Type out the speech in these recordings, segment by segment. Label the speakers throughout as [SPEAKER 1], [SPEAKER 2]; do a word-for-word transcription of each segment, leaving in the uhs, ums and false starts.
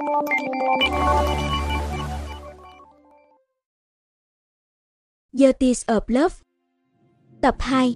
[SPEAKER 1] The Tears of Love. Tập hai.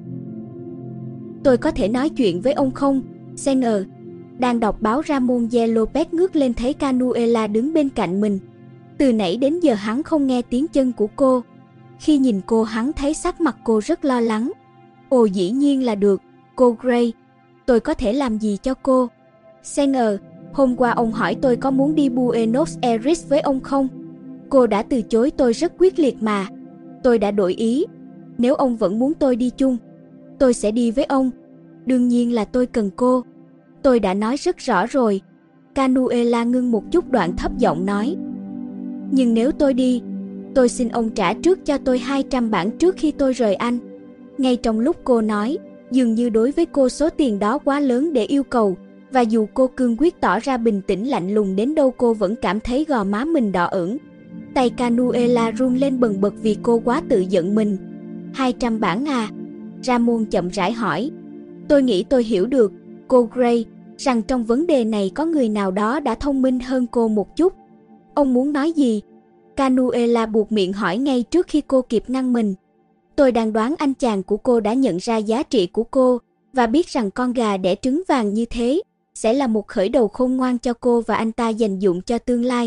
[SPEAKER 1] Tôi có thể nói chuyện với ông không? Sanger đang đọc báo Ramon de Lopez ngước lên thấy Canuela đứng bên cạnh mình. Từ nãy đến giờ hắn không nghe tiếng chân của cô. Khi nhìn cô, hắn thấy sắc mặt cô rất lo lắng. Ồ, dĩ nhiên là được, cô Gray. Tôi có thể làm gì cho cô? Sanger, hôm qua ông hỏi tôi có muốn đi Buenos Aires với ông không? Cô đã từ chối tôi rất quyết liệt mà. Tôi đã đổi ý. Nếu ông vẫn muốn tôi đi chung, tôi sẽ đi với ông. Đương nhiên là tôi cần cô. Tôi đã nói rất rõ rồi. Canuela ngưng một chút đoạn thấp giọng nói. Nhưng nếu tôi đi, tôi xin ông trả trước cho tôi hai trăm bảng trước khi tôi rời Anh. Ngay trong lúc cô nói, dường như đối với cô số tiền đó quá lớn để yêu cầu, và dù cô cương quyết tỏ ra bình tĩnh lạnh lùng đến đâu, cô vẫn cảm thấy gò má mình đỏ ửng. Tay Canuela run lên bần bật vì cô quá tự giận mình. Hai trăm bảng à? Ramon chậm rãi hỏi. Tôi nghĩ tôi hiểu được, cô Gray, rằng trong vấn đề này có người nào đó đã thông minh hơn cô một chút. Ông muốn nói gì? Canuela buột miệng hỏi ngay trước khi cô kịp ngăn mình. Tôi đang đoán anh chàng của cô đã nhận ra giá trị của cô và biết rằng con gà đẻ trứng vàng như thế sẽ là một khởi đầu khôn ngoan cho cô và anh ta dành dụm cho tương lai.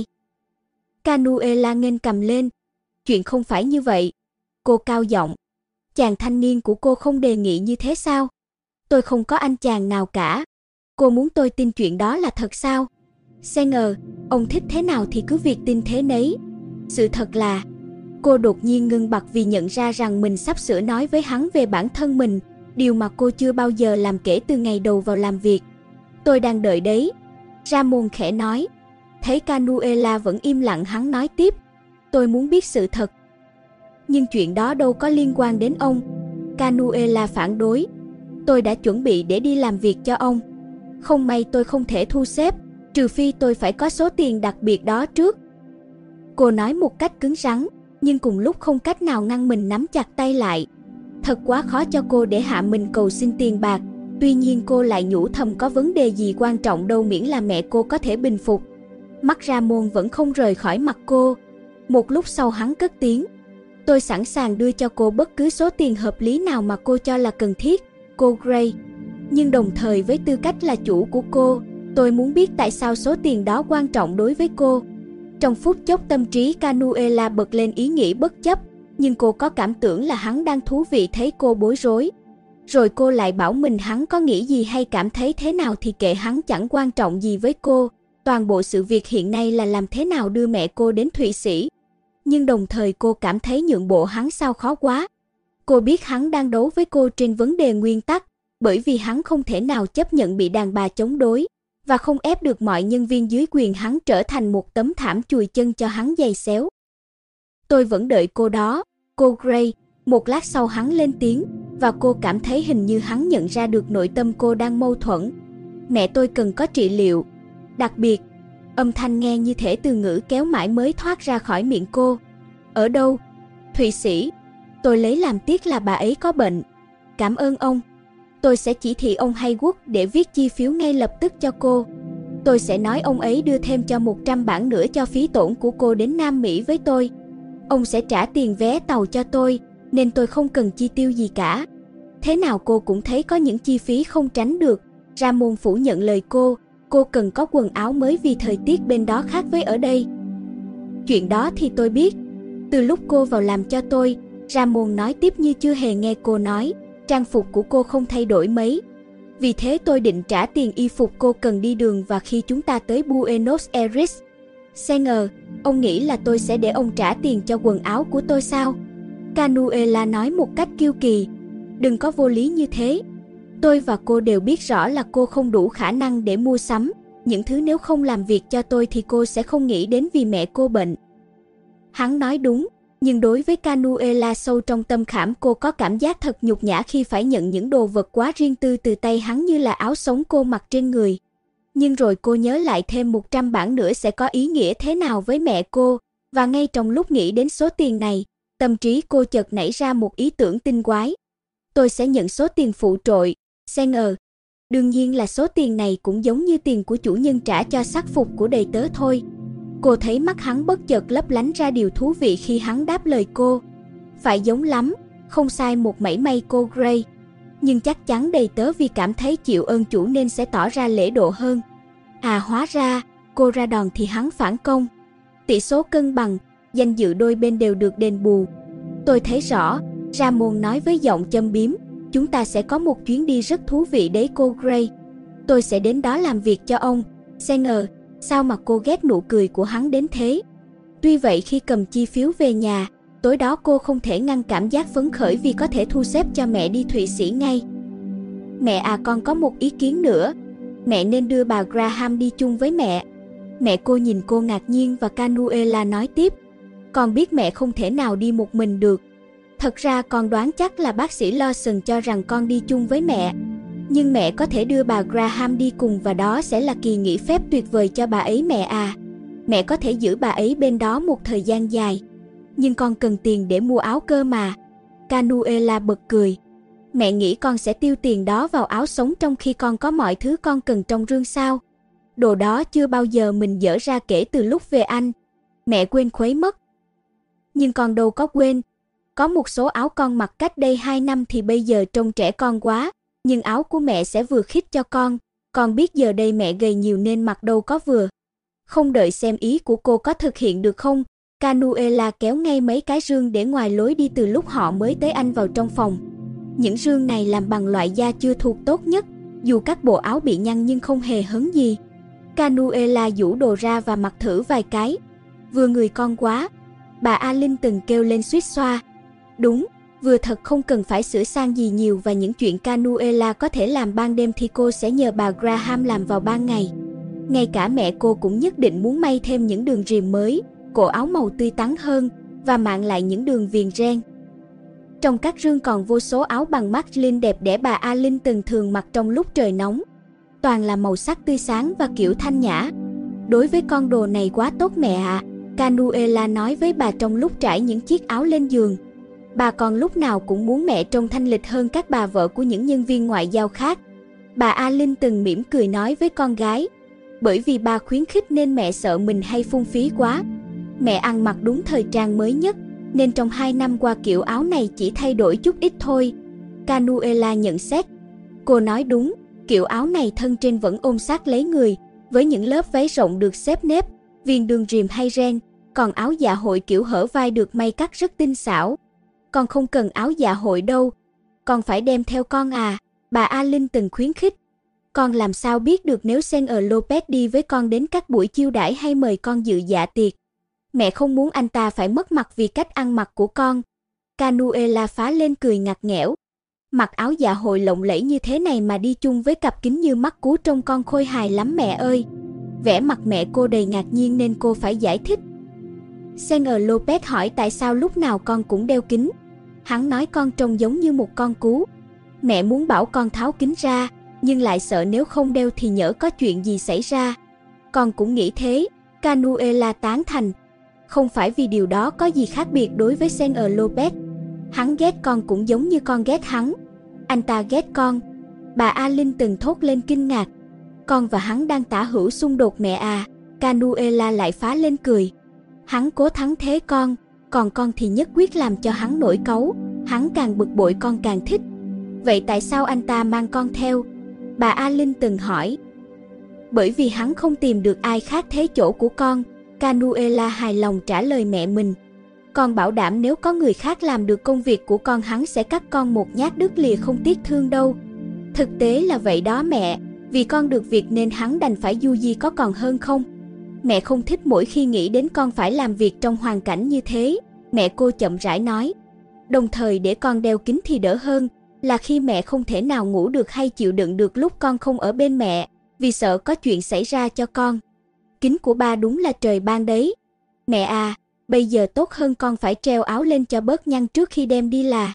[SPEAKER 1] Canuela nghênh cầm lên. Chuyện không phải như vậy. Cô cao giọng. Chàng thanh niên của cô không đề nghị như thế sao? Tôi không có anh chàng nào cả. Cô muốn tôi tin chuyện đó là thật sao? Sanger, ông thích thế nào thì cứ việc tin thế nấy. Sự thật là... Cô đột nhiên ngưng bặt vì nhận ra rằng mình sắp sửa nói với hắn về bản thân mình, điều mà cô chưa bao giờ làm kể từ ngày đầu vào làm việc. Tôi đang đợi đấy. Ramon khẽ nói. Thấy Canuela vẫn im lặng, hắn nói tiếp. Tôi muốn biết sự thật. Nhưng chuyện đó đâu có liên quan đến ông. Canuela phản đối. Tôi đã chuẩn bị để đi làm việc cho ông. Không may tôi không thể thu xếp, trừ phi tôi phải có số tiền đặc biệt đó trước. Cô nói một cách cứng rắn, nhưng cùng lúc không cách nào ngăn mình nắm chặt tay lại. Thật quá khó cho cô để hạ mình cầu xin tiền bạc. Tuy nhiên cô lại nhủ thầm có vấn đề gì quan trọng đâu, miễn là mẹ cô có thể bình phục. Mắt Ramon vẫn không rời khỏi mặt cô. Một lúc sau hắn cất tiếng. Tôi sẵn sàng đưa cho cô bất cứ số tiền hợp lý nào mà cô cho là cần thiết, cô Gray. Nhưng đồng thời với tư cách là chủ của cô, tôi muốn biết tại sao số tiền đó quan trọng đối với cô. Trong phút chốc tâm trí Canuela bật lên ý nghĩ bất chấp, nhưng cô có cảm tưởng là hắn đang thú vị thấy cô bối rối. Rồi cô lại bảo mình hắn có nghĩ gì hay cảm thấy thế nào thì kệ hắn, chẳng quan trọng gì với cô. Toàn bộ sự việc hiện nay là làm thế nào đưa mẹ cô đến Thụy Sĩ. Nhưng đồng thời cô cảm thấy nhượng bộ hắn sao khó quá. Cô biết hắn đang đấu với cô trên vấn đề nguyên tắc, bởi vì hắn không thể nào chấp nhận bị đàn bà chống đối, và không ép được mọi nhân viên dưới quyền hắn trở thành một tấm thảm chùi chân cho hắn giày xéo. Tôi vẫn đợi cô đó, cô Gray. Một lát sau hắn lên tiếng, và cô cảm thấy hình như hắn nhận ra được nội tâm cô đang mâu thuẫn. Mẹ tôi cần có trị liệu. Đặc biệt, âm thanh nghe như thể từ ngữ kéo mãi mới thoát ra khỏi miệng cô. Ở đâu? Thụy Sĩ. Tôi lấy làm tiếc là bà ấy có bệnh. Cảm ơn ông. Tôi sẽ chỉ thị ông Haywood để viết chi phiếu ngay lập tức cho cô. Tôi sẽ nói ông ấy đưa thêm cho một trăm bảng nữa cho phí tổn của cô đến Nam Mỹ với tôi. Ông sẽ trả tiền vé tàu cho tôi, nên tôi không cần chi tiêu gì cả. Thế nào cô cũng thấy có những chi phí không tránh được. Ramon phủ nhận lời cô. Cô cần có quần áo mới vì thời tiết bên đó khác với ở đây. Chuyện đó thì tôi biết. Từ lúc cô vào làm cho tôi, Ramon nói tiếp như chưa hề nghe cô nói, trang phục của cô không thay đổi mấy. Vì thế tôi định trả tiền y phục cô cần đi đường và khi chúng ta tới Buenos Aires. Sanger, ông nghĩ là tôi sẽ để ông trả tiền cho quần áo của tôi sao? Canuela nói một cách kiêu kỳ. Đừng có vô lý như thế. Tôi và cô đều biết rõ là cô không đủ khả năng để mua sắm những thứ, nếu không làm việc cho tôi thì cô sẽ không nghĩ đến vì mẹ cô bệnh. Hắn nói đúng, nhưng đối với Canuela sâu trong tâm khảm cô có cảm giác thật nhục nhã khi phải nhận những đồ vật quá riêng tư từ tay hắn như là áo sống cô mặc trên người. Nhưng rồi cô nhớ lại thêm một trăm bảng nữa sẽ có ý nghĩa thế nào với mẹ cô, và ngay trong lúc nghĩ đến số tiền này, tâm trí cô chợt nảy ra một ý tưởng tinh quái. Tôi sẽ nhận số tiền phụ trội, Sanger. Đương nhiên là số tiền này cũng giống như tiền của chủ nhân trả cho sắc phục của đầy tớ thôi. Cô thấy mắt hắn bất chợt lấp lánh ra điều thú vị khi hắn đáp lời cô. Phải giống lắm, không sai một mảy may cô Gray. Nhưng chắc chắn đầy tớ vì cảm thấy chịu ơn chủ nên sẽ tỏ ra lễ độ hơn. À hóa ra, cô ra đòn thì hắn phản công. Tỷ số cân bằng, danh dự đôi bên đều được đền bù. Tôi thấy rõ, Ramon nói với giọng châm biếm, chúng ta sẽ có một chuyến đi rất thú vị đấy cô Gray. Tôi sẽ đến đó làm việc cho ông. Sanger, sao mà cô ghét nụ cười của hắn đến thế? Tuy vậy khi cầm chi phiếu về nhà, tối đó cô không thể ngăn cảm giác phấn khởi vì có thể thu xếp cho mẹ đi Thụy Sĩ ngay. Mẹ à, con có một ý kiến nữa. Mẹ nên đưa bà Graham đi chung với mẹ. Mẹ cô nhìn cô ngạc nhiên và Canuela nói tiếp. Con biết mẹ không thể nào đi một mình được. Thật ra con đoán chắc là bác sĩ Lawson cho rằng con đi chung với mẹ. Nhưng mẹ có thể đưa bà Graham đi cùng và đó sẽ là kỳ nghỉ phép tuyệt vời cho bà ấy mẹ à. Mẹ có thể giữ bà ấy bên đó một thời gian dài. Nhưng con cần tiền để mua áo cơ mà. Canuela bật cười. Mẹ nghĩ con sẽ tiêu tiền đó vào áo sống trong khi con có mọi thứ con cần trong rương sao? Đồ đó chưa bao giờ mình dở ra kể từ lúc về Anh. Mẹ quên khuấy mất. Nhưng con đâu có quên. Có một số áo con mặc cách đây hai năm thì bây giờ trông trẻ con quá. Nhưng áo của mẹ sẽ vừa khít cho con. Con biết giờ đây mẹ gầy nhiều nên mặc đâu có vừa. Không đợi xem ý của cô có thực hiện được không, Canuela kéo ngay mấy cái rương để ngoài lối đi từ lúc họ mới tới Anh vào trong phòng. Những rương này làm bằng loại da chưa thuộc tốt nhất, dù các bộ áo bị nhăn nhưng không hề hấn gì. Canuela giũ đồ ra và mặc thử vài cái. Vừa người con quá, bà Alin từng kêu lên suýt xoa. Đúng, vừa thật không cần phải sửa sang gì nhiều và những chuyện Canuela có thể làm ban đêm thì cô sẽ nhờ bà Graham làm vào ban ngày. Ngay cả mẹ cô cũng nhất định muốn may thêm những đường rìm mới, cổ áo màu tươi tắn hơn và mạn lại những đường viền ren. Trong các rương còn vô số áo bằng Marlin đẹp đẽ bà Alin từng thường mặc trong lúc trời nóng. Toàn là màu sắc tươi sáng và kiểu thanh nhã. Đối với con đồ này quá tốt mẹ ạ, à, Canuela nói với bà trong lúc trải những chiếc áo lên giường. Bà còn lúc nào cũng muốn mẹ trông thanh lịch hơn các bà vợ của những nhân viên ngoại giao khác. Bà Alin từng mỉm cười nói với con gái. Bởi vì bà khuyến khích nên mẹ sợ mình hay phung phí quá. Mẹ ăn mặc đúng thời trang mới nhất, nên trong hai năm qua kiểu áo này chỉ thay đổi chút ít thôi. Canuela nhận xét. Cô nói đúng, kiểu áo này thân trên vẫn ôm sát lấy người, với những lớp váy rộng được xếp nếp, viền đường rìm hay ren, còn áo dạ hội kiểu hở vai được may cắt rất tinh xảo. Con không cần áo dạ hội đâu, con phải đem theo con à, bà Alin từng khuyến khích. Con làm sao biết được nếu Sanger Lopez đi với con đến các buổi chiêu đãi hay mời con dự dạ tiệc. Mẹ không muốn anh ta phải mất mặt vì cách ăn mặc của con. Canuela phá lên cười ngặt nghẽo. Mặc áo dạ hội lộng lẫy như thế này mà đi chung với cặp kính như mắt cú trông con khôi hài lắm mẹ ơi. Vẻ mặt mẹ cô đầy ngạc nhiên nên cô phải giải thích. Sanger Lopez hỏi tại sao lúc nào con cũng đeo kính. Hắn nói con trông giống như một con cú. Mẹ muốn bảo con tháo kính ra, nhưng lại sợ nếu không đeo thì nhỡ có chuyện gì xảy ra. Con cũng nghĩ thế, Canuela tán thành. Không phải vì điều đó có gì khác biệt đối với Sanger Lopez. Hắn ghét con cũng giống như con ghét hắn. Anh ta ghét con. Bà Alin từng thốt lên kinh ngạc. Con và hắn đang tả hữu xung đột mẹ à. Canuela lại phá lên cười. Hắn cố thắng thế con, còn con thì nhất quyết làm cho hắn nổi cáu. Hắn càng bực bội con càng thích. Vậy tại sao anh ta mang con theo? Bà Alin từng hỏi. Bởi vì hắn không tìm được ai khác thế chỗ của con. Canuela hài lòng trả lời mẹ mình. Con bảo đảm nếu có người khác làm được công việc của con hắn sẽ cắt con một nhát đứt lìa không tiếc thương đâu. Thực tế là vậy đó mẹ, vì con được việc nên hắn đành phải du di có còn hơn không? Mẹ không thích mỗi khi nghĩ đến con phải làm việc trong hoàn cảnh như thế, mẹ cô chậm rãi nói. Đồng thời để con đeo kính thì đỡ hơn, là khi mẹ không thể nào ngủ được hay chịu đựng được lúc con không ở bên mẹ, vì sợ có chuyện xảy ra cho con. Kính của ba đúng là trời ban đấy. Mẹ à, bây giờ tốt hơn con phải treo áo lên cho bớt nhăn trước khi đem đi là.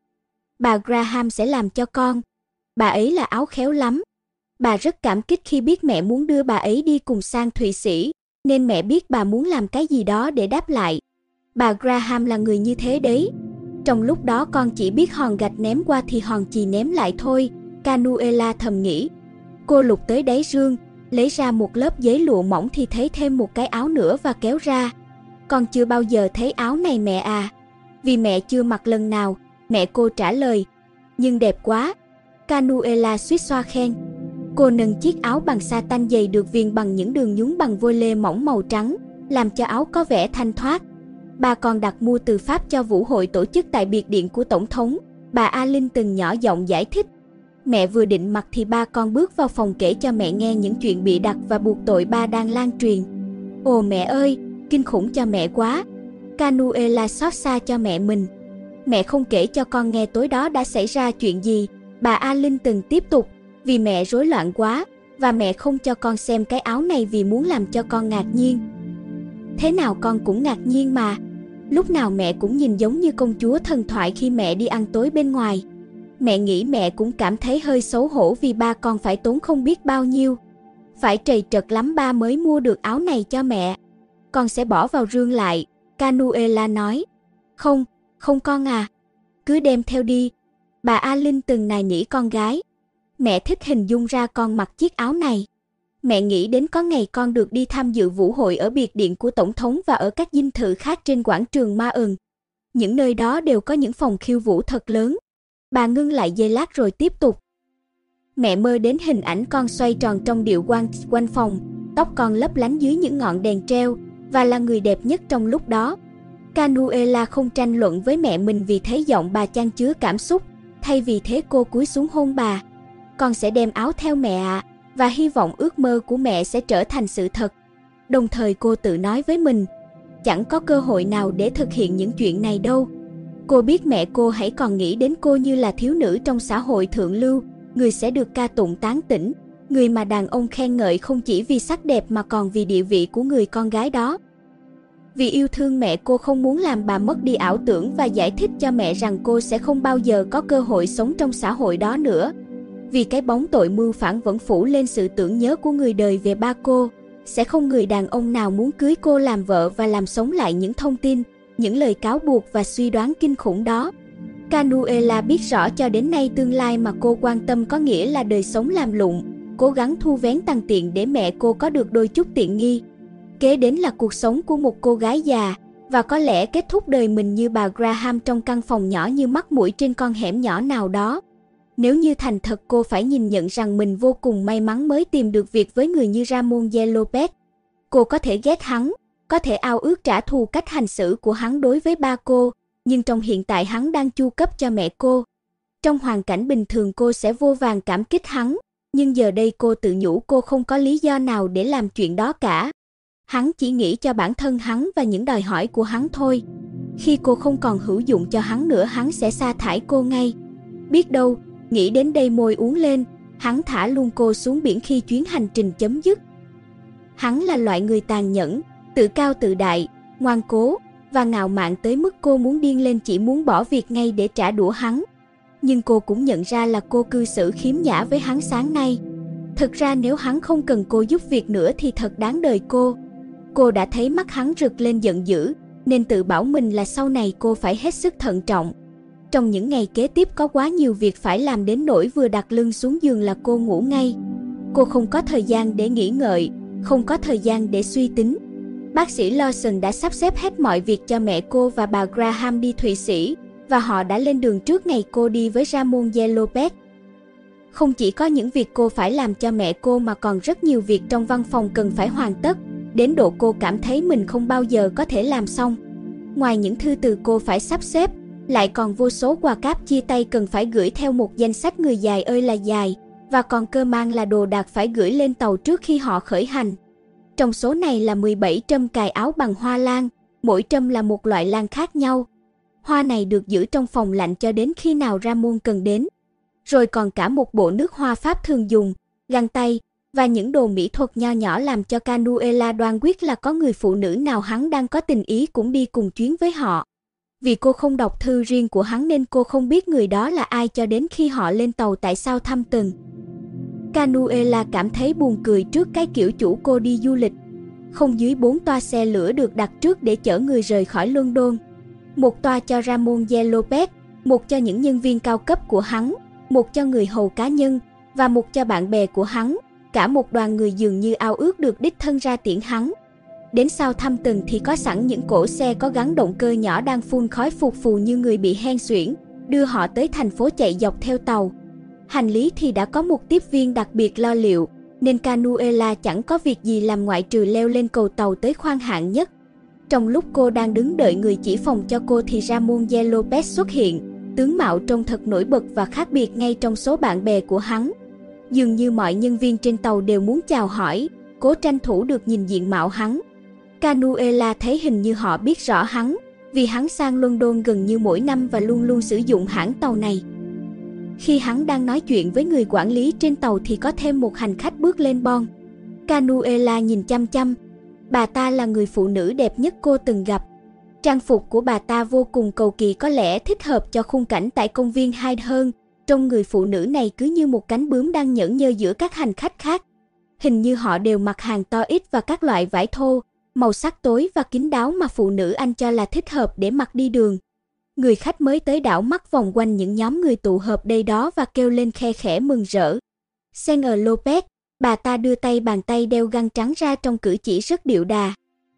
[SPEAKER 1] Bà Graham sẽ làm cho con. Bà ấy là áo khéo lắm. Bà rất cảm kích khi biết mẹ muốn đưa bà ấy đi cùng sang Thụy Sĩ, nên mẹ biết bà muốn làm cái gì đó để đáp lại. Bà Graham là người như thế đấy. Trong lúc đó con chỉ biết hòn gạch ném qua thì hòn chì ném lại thôi, Canuela thầm nghĩ. Cô lục tới đáy rương, lấy ra một lớp giấy lụa mỏng thì thấy thêm một cái áo nữa và kéo ra. Con chưa bao giờ thấy áo này mẹ à. Vì mẹ chưa mặc lần nào, mẹ cô trả lời. Nhưng đẹp quá. Canuela suýt xoa khen. Cô nâng chiếc áo bằng sa tanh dày được viền bằng những đường nhúng bằng vôi lê mỏng màu trắng, làm cho áo có vẻ thanh thoát. Bà còn đặt mua từ Pháp cho vũ hội tổ chức tại biệt điện của Tổng thống. Bà Alin từng nhỏ giọng giải thích. Mẹ vừa định mặc thì ba con bước vào phòng kể cho mẹ nghe những chuyện bị đặt và buộc tội ba đang lan truyền. Ồ mẹ ơi, kinh khủng cho mẹ quá. Canuela xót xa cho mẹ mình. Mẹ không kể cho con nghe tối đó đã xảy ra chuyện gì. Bà Alin từng tiếp tục. Vì mẹ rối loạn quá, và mẹ không cho con xem cái áo này vì muốn làm cho con ngạc nhiên. Thế nào con cũng ngạc nhiên mà. Lúc nào mẹ cũng nhìn giống như công chúa thần thoại khi mẹ đi ăn tối bên ngoài. Mẹ nghĩ mẹ cũng cảm thấy hơi xấu hổ vì ba con phải tốn không biết bao nhiêu. Phải trầy trật lắm ba mới mua được áo này cho mẹ. Con sẽ bỏ vào rương lại, Canuela nói. Không, không con à. Cứ đem theo đi. Bà Alin từng nài nỉ con gái. Mẹ thích hình dung ra con mặc chiếc áo này. Mẹ nghĩ đến có ngày con được đi tham dự vũ hội ở biệt điện của Tổng thống và ở các dinh thự khác trên quảng trường Ma Ừn. Những nơi đó đều có những phòng khiêu vũ thật lớn. Bà ngưng lại giây lát rồi tiếp tục. Mẹ mơ đến hình ảnh con xoay tròn trong điệu quanh quanh phòng, tóc con lấp lánh dưới những ngọn đèn treo, và là người đẹp nhất trong lúc đó. Canuela không tranh luận với mẹ mình vì thấy giọng bà chan chứa cảm xúc. Thay vì thế cô cúi xuống hôn bà. Con sẽ đem áo theo mẹ ạ, à, và hy vọng ước mơ của mẹ sẽ trở thành sự thật. Đồng thời cô tự nói với mình, chẳng có cơ hội nào để thực hiện những chuyện này đâu. Cô biết mẹ cô hãy còn nghĩ đến cô như là thiếu nữ trong xã hội thượng lưu, người sẽ được ca tụng tán tỉnh, người mà đàn ông khen ngợi không chỉ vì sắc đẹp mà còn vì địa vị của người con gái đó. Vì yêu thương mẹ cô không muốn làm bà mất đi ảo tưởng và giải thích cho mẹ rằng cô sẽ không bao giờ có cơ hội sống trong xã hội đó nữa. Vì cái bóng tội mưu phản vẫn phủ lên sự tưởng nhớ của người đời về ba cô, sẽ không người đàn ông nào muốn cưới cô làm vợ và làm sống lại những thông tin, những lời cáo buộc và suy đoán kinh khủng đó. Canuela biết rõ cho đến nay tương lai mà cô quan tâm có nghĩa là đời sống làm lụng, cố gắng thu vén tăng tiện để mẹ cô có được đôi chút tiện nghi. Kế đến là cuộc sống của một cô gái già, và có lẽ kết thúc đời mình như bà Graham trong căn phòng nhỏ như mắt mũi trên con hẻm nhỏ nào đó. Nếu như thành thật cô phải nhìn nhận rằng mình vô cùng may mắn mới tìm được việc với người như Ramon de Lopez. Cô có thể ghét hắn, có thể ao ước trả thù cách hành xử của hắn đối với ba cô, nhưng trong hiện tại hắn đang chu cấp cho mẹ cô. Trong hoàn cảnh bình thường cô sẽ vô vàn cảm kích hắn, nhưng giờ đây cô tự nhủ cô không có lý do nào để làm chuyện đó cả. Hắn chỉ nghĩ cho bản thân hắn và những đòi hỏi của hắn thôi. Khi cô không còn hữu dụng cho hắn nữa hắn sẽ sa thải cô ngay. Biết đâu, nghĩ đến đây môi uốn lên, hắn thả luôn cô xuống biển khi chuyến hành trình chấm dứt. Hắn là loại người tàn nhẫn, tự cao tự đại, ngoan cố và ngạo mạn tới mức cô muốn điên lên chỉ muốn bỏ việc ngay để trả đũa hắn. Nhưng cô cũng nhận ra là cô cư xử khiếm nhã với hắn sáng nay. Thực ra nếu hắn không cần cô giúp việc nữa thì thật đáng đời cô. Cô đã thấy mắt hắn rực lên giận dữ, nên tự bảo mình là sau này cô phải hết sức thận trọng. Trong những ngày kế tiếp có quá nhiều việc phải làm đến nỗi vừa đặt lưng xuống giường là cô ngủ ngay. Cô không có thời gian để nghỉ ngợi, không có thời gian để suy tính. Bác sĩ Lawson đã sắp xếp hết mọi việc cho mẹ cô và bà Graham đi Thụy Sĩ, và họ đã lên đường trước ngày cô đi với Ramon de Lopez. Không chỉ có những việc cô phải làm cho mẹ cô mà còn rất nhiều việc trong văn phòng cần phải hoàn tất, đến độ cô cảm thấy mình không bao giờ có thể làm xong. Ngoài những thư từ cô phải sắp xếp, lại còn vô số quà cáp chia tay cần phải gửi theo một danh sách người dài ơi là dài, và còn cơ mang là đồ đạc phải gửi lên tàu trước khi họ khởi hành. Trong số này là mười bảy trâm cài áo bằng hoa lan, mỗi trâm là một loại lan khác nhau. Hoa này được giữ trong phòng lạnh cho đến khi nào Ramon cần đến. Rồi còn cả một bộ nước hoa Pháp thường dùng, găng tay, và những đồ mỹ thuật nho nhỏ làm cho Canuela đoán quyết là có người phụ nữ nào hắn đang có tình ý cũng đi cùng chuyến với họ. Vì cô không đọc thư riêng của hắn nên cô không biết người đó là ai cho đến khi họ lên tàu tại Southampton. Canuela cảm thấy buồn cười trước cái kiểu chủ cô đi du lịch. Không dưới bốn toa xe lửa được đặt trước để chở người rời khỏi London. Một toa cho Ramon de Lopez, một cho những nhân viên cao cấp của hắn, một cho người hầu cá nhân, và một cho bạn bè của hắn. Cả một đoàn người dường như ao ước được đích thân ra tiễn hắn. Đến Southampton thì có sẵn những cỗ xe có gắn động cơ nhỏ đang phun khói phù phù như người bị hen suyễn, đưa họ tới thành phố chạy dọc theo tàu. Hành lý thì đã có một tiếp viên đặc biệt lo liệu, nên Canuella chẳng có việc gì làm ngoại trừ leo lên cầu tàu tới khoang hạng nhất. Trong lúc cô đang đứng đợi người chỉ phòng cho cô thì Ramon de Lopez xuất hiện, tướng mạo trông thật nổi bật và khác biệt ngay trong số bạn bè của hắn. Dường như mọi nhân viên trên tàu đều muốn chào hỏi, cố tranh thủ được nhìn diện mạo hắn. Canuella thấy hình như họ biết rõ hắn, vì hắn sang London gần như mỗi năm và luôn luôn sử dụng hãng tàu này. Khi hắn đang nói chuyện với người quản lý trên tàu thì có thêm một hành khách bước lên bon. Canuella nhìn chăm chăm. Bà ta là người phụ nữ đẹp nhất cô từng gặp. Trang phục của bà ta vô cùng cầu kỳ, có lẽ thích hợp cho khung cảnh tại công viên Hyde hơn. Trong người phụ nữ này cứ như một cánh bướm đang nhởn nhơ giữa các hành khách khác. Hình như họ đều mặc hàng to ít và các loại vải thô, màu sắc tối và kín đáo mà phụ nữ Anh cho là thích hợp để mặc đi đường. Người khách mới tới đảo mắt vòng quanh những nhóm người tụ hợp đây đó và kêu lên khe khẽ mừng rỡ. Senor Lopez, bà ta đưa tay bàn tay đeo găng trắng ra trong cử chỉ rất điệu đà.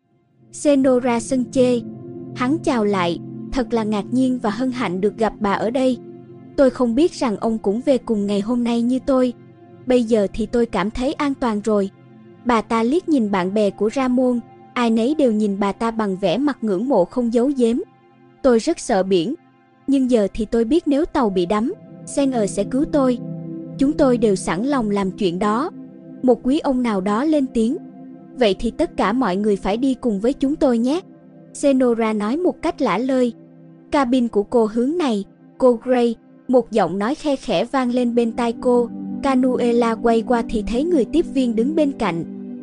[SPEAKER 1] Senora Sanchez, hắn chào lại, thật là ngạc nhiên và hân hạnh được gặp bà ở đây. Tôi không biết rằng ông cũng về cùng ngày hôm nay như tôi. Bây giờ thì tôi cảm thấy an toàn rồi. Bà ta liếc nhìn bạn bè của Ramon, ai nấy đều nhìn bà ta bằng vẻ mặt ngưỡng mộ không giấu giếm. Tôi rất sợ biển, nhưng giờ thì tôi biết nếu tàu bị đắm, Senor sẽ cứu tôi. Chúng tôi đều sẵn lòng làm chuyện đó. Một quý ông nào đó lên tiếng. Vậy thì tất cả mọi người phải đi cùng với chúng tôi nhé. Senora nói một cách lả lơi. Cabin của cô hướng này, cô Gray. Một giọng nói khe khẽ vang lên bên tai cô. Canuella quay qua thì thấy người tiếp viên đứng bên cạnh.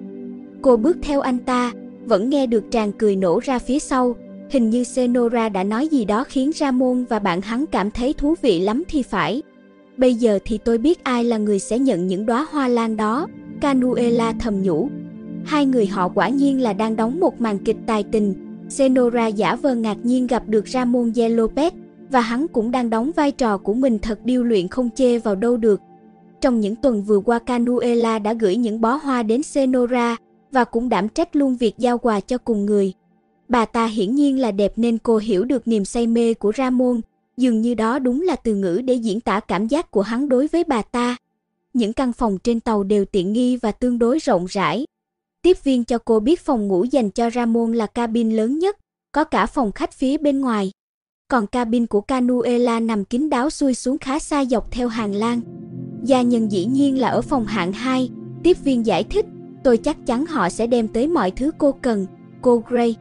[SPEAKER 1] Cô bước theo anh ta, vẫn nghe được tràng cười nổ ra phía sau. Hình như Senora đã nói gì đó khiến Ramon và bạn hắn cảm thấy thú vị lắm thì phải. Bây giờ thì tôi biết ai là người sẽ nhận những đóa hoa lan đó, Canuella thầm nhủ. Hai người họ quả nhiên là đang đóng một màn kịch tài tình. Senora giả vờ ngạc nhiên gặp được Ramon de Lopez, và hắn cũng đang đóng vai trò của mình thật điêu luyện không chê vào đâu được. Trong những tuần vừa qua, Canuella đã gửi những bó hoa đến Senora và cũng đảm trách luôn việc giao quà cho cùng người. Bà ta hiển nhiên là đẹp nên cô hiểu được niềm say mê của Ramon, dường như đó đúng là từ ngữ để diễn tả cảm giác của hắn đối với bà ta. Những căn phòng trên tàu đều tiện nghi và tương đối rộng rãi. Tiếp viên cho cô biết phòng ngủ dành cho Ramon là cabin lớn nhất, có cả phòng khách phía bên ngoài. Còn cabin của Canuella nằm kín đáo xuôi xuống khá xa dọc theo hành lang. Gia nhân dĩ nhiên là ở phòng hạng hai, tiếp viên giải thích. Tôi chắc chắn họ sẽ đem tới mọi thứ cô cần, cô Gray.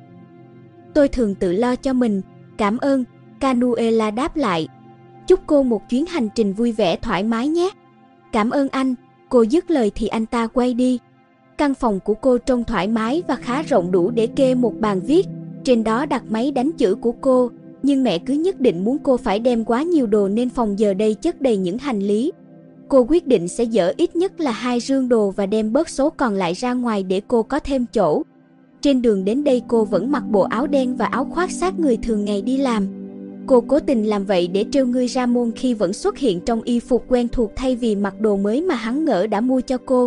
[SPEAKER 1] Tôi thường tự lo cho mình, cảm ơn, Canuella đáp lại. Chúc cô một chuyến hành trình vui vẻ thoải mái nhé. Cảm ơn anh, cô dứt lời thì anh ta quay đi. Căn phòng của cô trông thoải mái và khá rộng, đủ để kê một bàn viết, trên đó đặt máy đánh chữ của cô. Nhưng mẹ cứ nhất định muốn cô phải đem quá nhiều đồ nên phòng giờ đây chất đầy những hành lý. Cô quyết định sẽ dỡ ít nhất là hai rương đồ và đem bớt số còn lại ra ngoài để cô có thêm chỗ. Trên đường đến đây cô vẫn mặc bộ áo đen và áo khoác sát người thường ngày đi làm. Cô cố tình làm vậy để trêu ngươi Ramon khi vẫn xuất hiện trong y phục quen thuộc thay vì mặc đồ mới mà hắn ngỡ đã mua cho cô.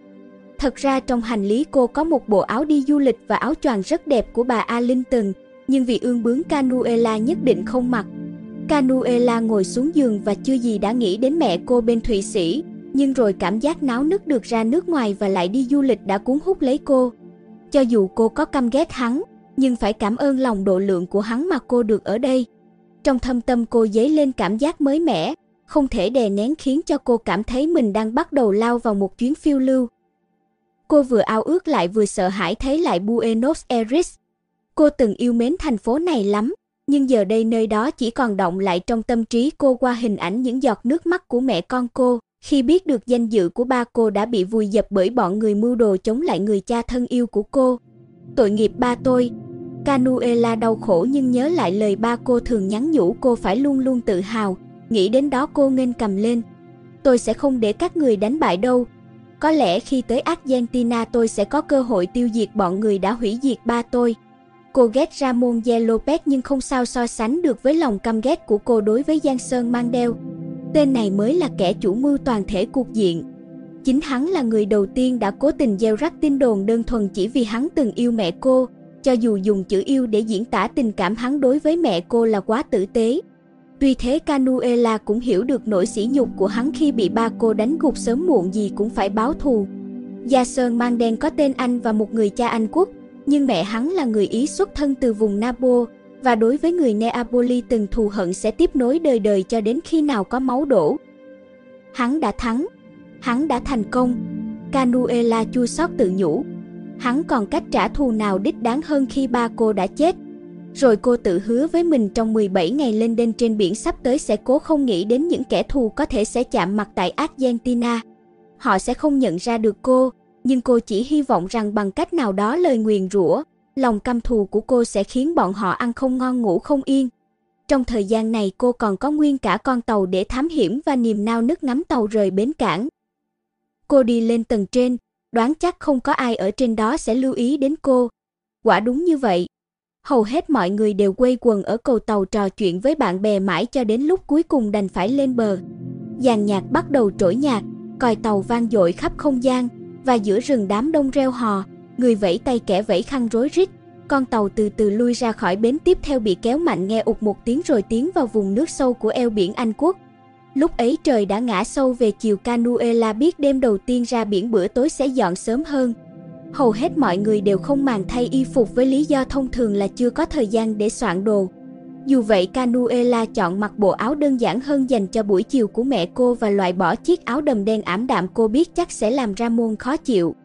[SPEAKER 1] Thật ra trong hành lý cô có một bộ áo đi du lịch và áo choàng rất đẹp của bà Arlington, nhưng vì ương bướng Canuella nhất định không mặc. Canuella ngồi xuống giường và chưa gì đã nghĩ đến mẹ cô bên Thụy Sĩ, nhưng rồi cảm giác náo nức được ra nước ngoài và lại đi du lịch đã cuốn hút lấy cô. Cho dù cô có căm ghét hắn, nhưng phải cảm ơn lòng độ lượng của hắn mà cô được ở đây. Trong thâm tâm cô dấy lên cảm giác mới mẻ, không thể đè nén, khiến cho cô cảm thấy mình đang bắt đầu lao vào một chuyến phiêu lưu. Cô vừa ao ước lại vừa sợ hãi thấy lại Buenos Aires. Cô từng yêu mến thành phố này lắm, nhưng giờ đây nơi đó chỉ còn đọng lại trong tâm trí cô qua hình ảnh những giọt nước mắt của mẹ con cô, khi biết được danh dự của ba cô đã bị vùi dập bởi bọn người mưu đồ chống lại người cha thân yêu của cô. Tội nghiệp ba tôi. Canuella đau khổ nhưng nhớ lại lời ba cô thường nhắn nhủ cô phải luôn luôn tự hào. Nghĩ đến đó cô nghênh cầm lên. Tôi sẽ không để các người đánh bại đâu. Có lẽ khi tới Argentina tôi sẽ có cơ hội tiêu diệt bọn người đã hủy diệt ba tôi. Cô ghét Ramon de Lopez nhưng không sao so sánh được với lòng căm ghét của cô đối với Giang Sơn Mandel. Tên này mới là kẻ chủ mưu toàn thể cuộc diện. Chính hắn là người đầu tiên đã cố tình gieo rắc tin đồn đơn thuần chỉ vì hắn từng yêu mẹ cô, cho dù dùng chữ yêu để diễn tả tình cảm hắn đối với mẹ cô là quá tử tế. Tuy thế Canuella cũng hiểu được nỗi sỉ nhục của hắn khi bị ba cô đánh gục, sớm muộn gì cũng phải báo thù. Gia Sơn mang đen có tên Anh và một người cha Anh quốc, nhưng mẹ hắn là người Ý xuất thân từ vùng Napo, và đối với người Neapoli từng thù hận sẽ tiếp nối đời đời cho đến khi nào có máu đổ. Hắn đã thắng, hắn đã thành công, Canuella chua xót tự nhủ. Hắn còn cách trả thù nào đích đáng hơn khi ba cô đã chết. Rồi cô tự hứa với mình trong mười bảy ngày lên đên trên biển sắp tới sẽ cố không nghĩ đến những kẻ thù có thể sẽ chạm mặt tại Argentina. Họ sẽ không nhận ra được cô, nhưng cô chỉ hy vọng rằng bằng cách nào đó lời nguyền rủa, lòng căm thù của cô sẽ khiến bọn họ ăn không ngon ngủ không yên. Trong thời gian này cô còn có nguyên cả con tàu để thám hiểm và niềm nao nức ngắm tàu rời bến cảng. Cô đi lên tầng trên, đoán chắc không có ai ở trên đó sẽ lưu ý đến cô. Quả đúng như vậy. Hầu hết mọi người đều quây quần ở cầu tàu trò chuyện với bạn bè mãi cho đến lúc cuối cùng đành phải lên bờ. Dàn nhạc bắt đầu trỗi nhạc, còi tàu vang dội khắp không gian, và giữa rừng đám đông reo hò, người vẫy tay kẻ vẫy khăn rối rít. Con tàu từ từ lui ra khỏi bến tiếp theo bị kéo mạnh nghe ụt một tiếng rồi tiến vào vùng nước sâu của eo biển Anh quốc. Lúc ấy trời đã ngã sâu về chiều. Canuella biết đêm đầu tiên ra biển bữa tối sẽ dọn sớm hơn. Hầu hết mọi người đều không màng thay y phục với lý do thông thường là chưa có thời gian để soạn đồ. Dù vậy Canuella chọn mặc bộ áo đơn giản hơn dành cho buổi chiều của mẹ cô và loại bỏ chiếc áo đầm đen ảm đạm cô biết chắc sẽ làm Ramon khó chịu.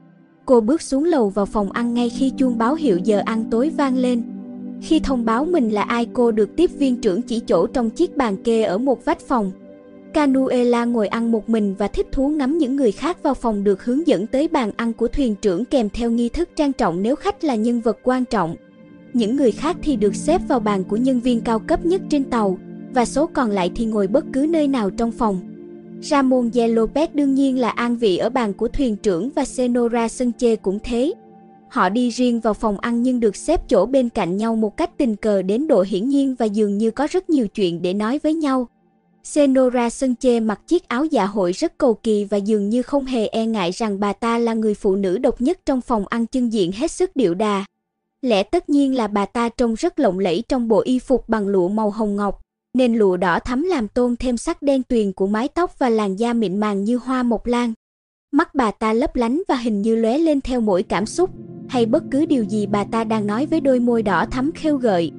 [SPEAKER 1] Cô bước xuống lầu vào phòng ăn ngay khi chuông báo hiệu giờ ăn tối vang lên. Khi thông báo mình là ai, cô được tiếp viên trưởng chỉ chỗ trong chiếc bàn kê ở một vách phòng. Canuella ngồi ăn một mình và thích thú ngắm những người khác vào phòng được hướng dẫn tới bàn ăn của thuyền trưởng kèm theo nghi thức trang trọng nếu khách là nhân vật quan trọng. Những người khác thì được xếp vào bàn của nhân viên cao cấp nhất trên tàu, và số còn lại thì ngồi bất cứ nơi nào trong phòng. Ramon de Lopez đương nhiên là an vị ở bàn của thuyền trưởng và Senora Sanchez cũng thế. Họ đi riêng vào phòng ăn nhưng được xếp chỗ bên cạnh nhau một cách tình cờ đến độ hiển nhiên và dường như có rất nhiều chuyện để nói với nhau. Senora Sanchez mặc chiếc áo dạ hội rất cầu kỳ và dường như không hề e ngại rằng bà ta là người phụ nữ độc nhất trong phòng ăn, trưng diện hết sức điệu đà. Lẽ tất nhiên là bà ta trông rất lộng lẫy trong bộ y phục bằng lụa màu hồng ngọc, nền lụa đỏ thắm làm tôn thêm sắc đen tuyền của mái tóc và làn da mịn màng như hoa mộc lan. Mắt bà ta lấp lánh và hình như lóe lên theo mỗi cảm xúc, hay bất cứ điều gì bà ta đang nói với đôi môi đỏ thắm khêu gợi.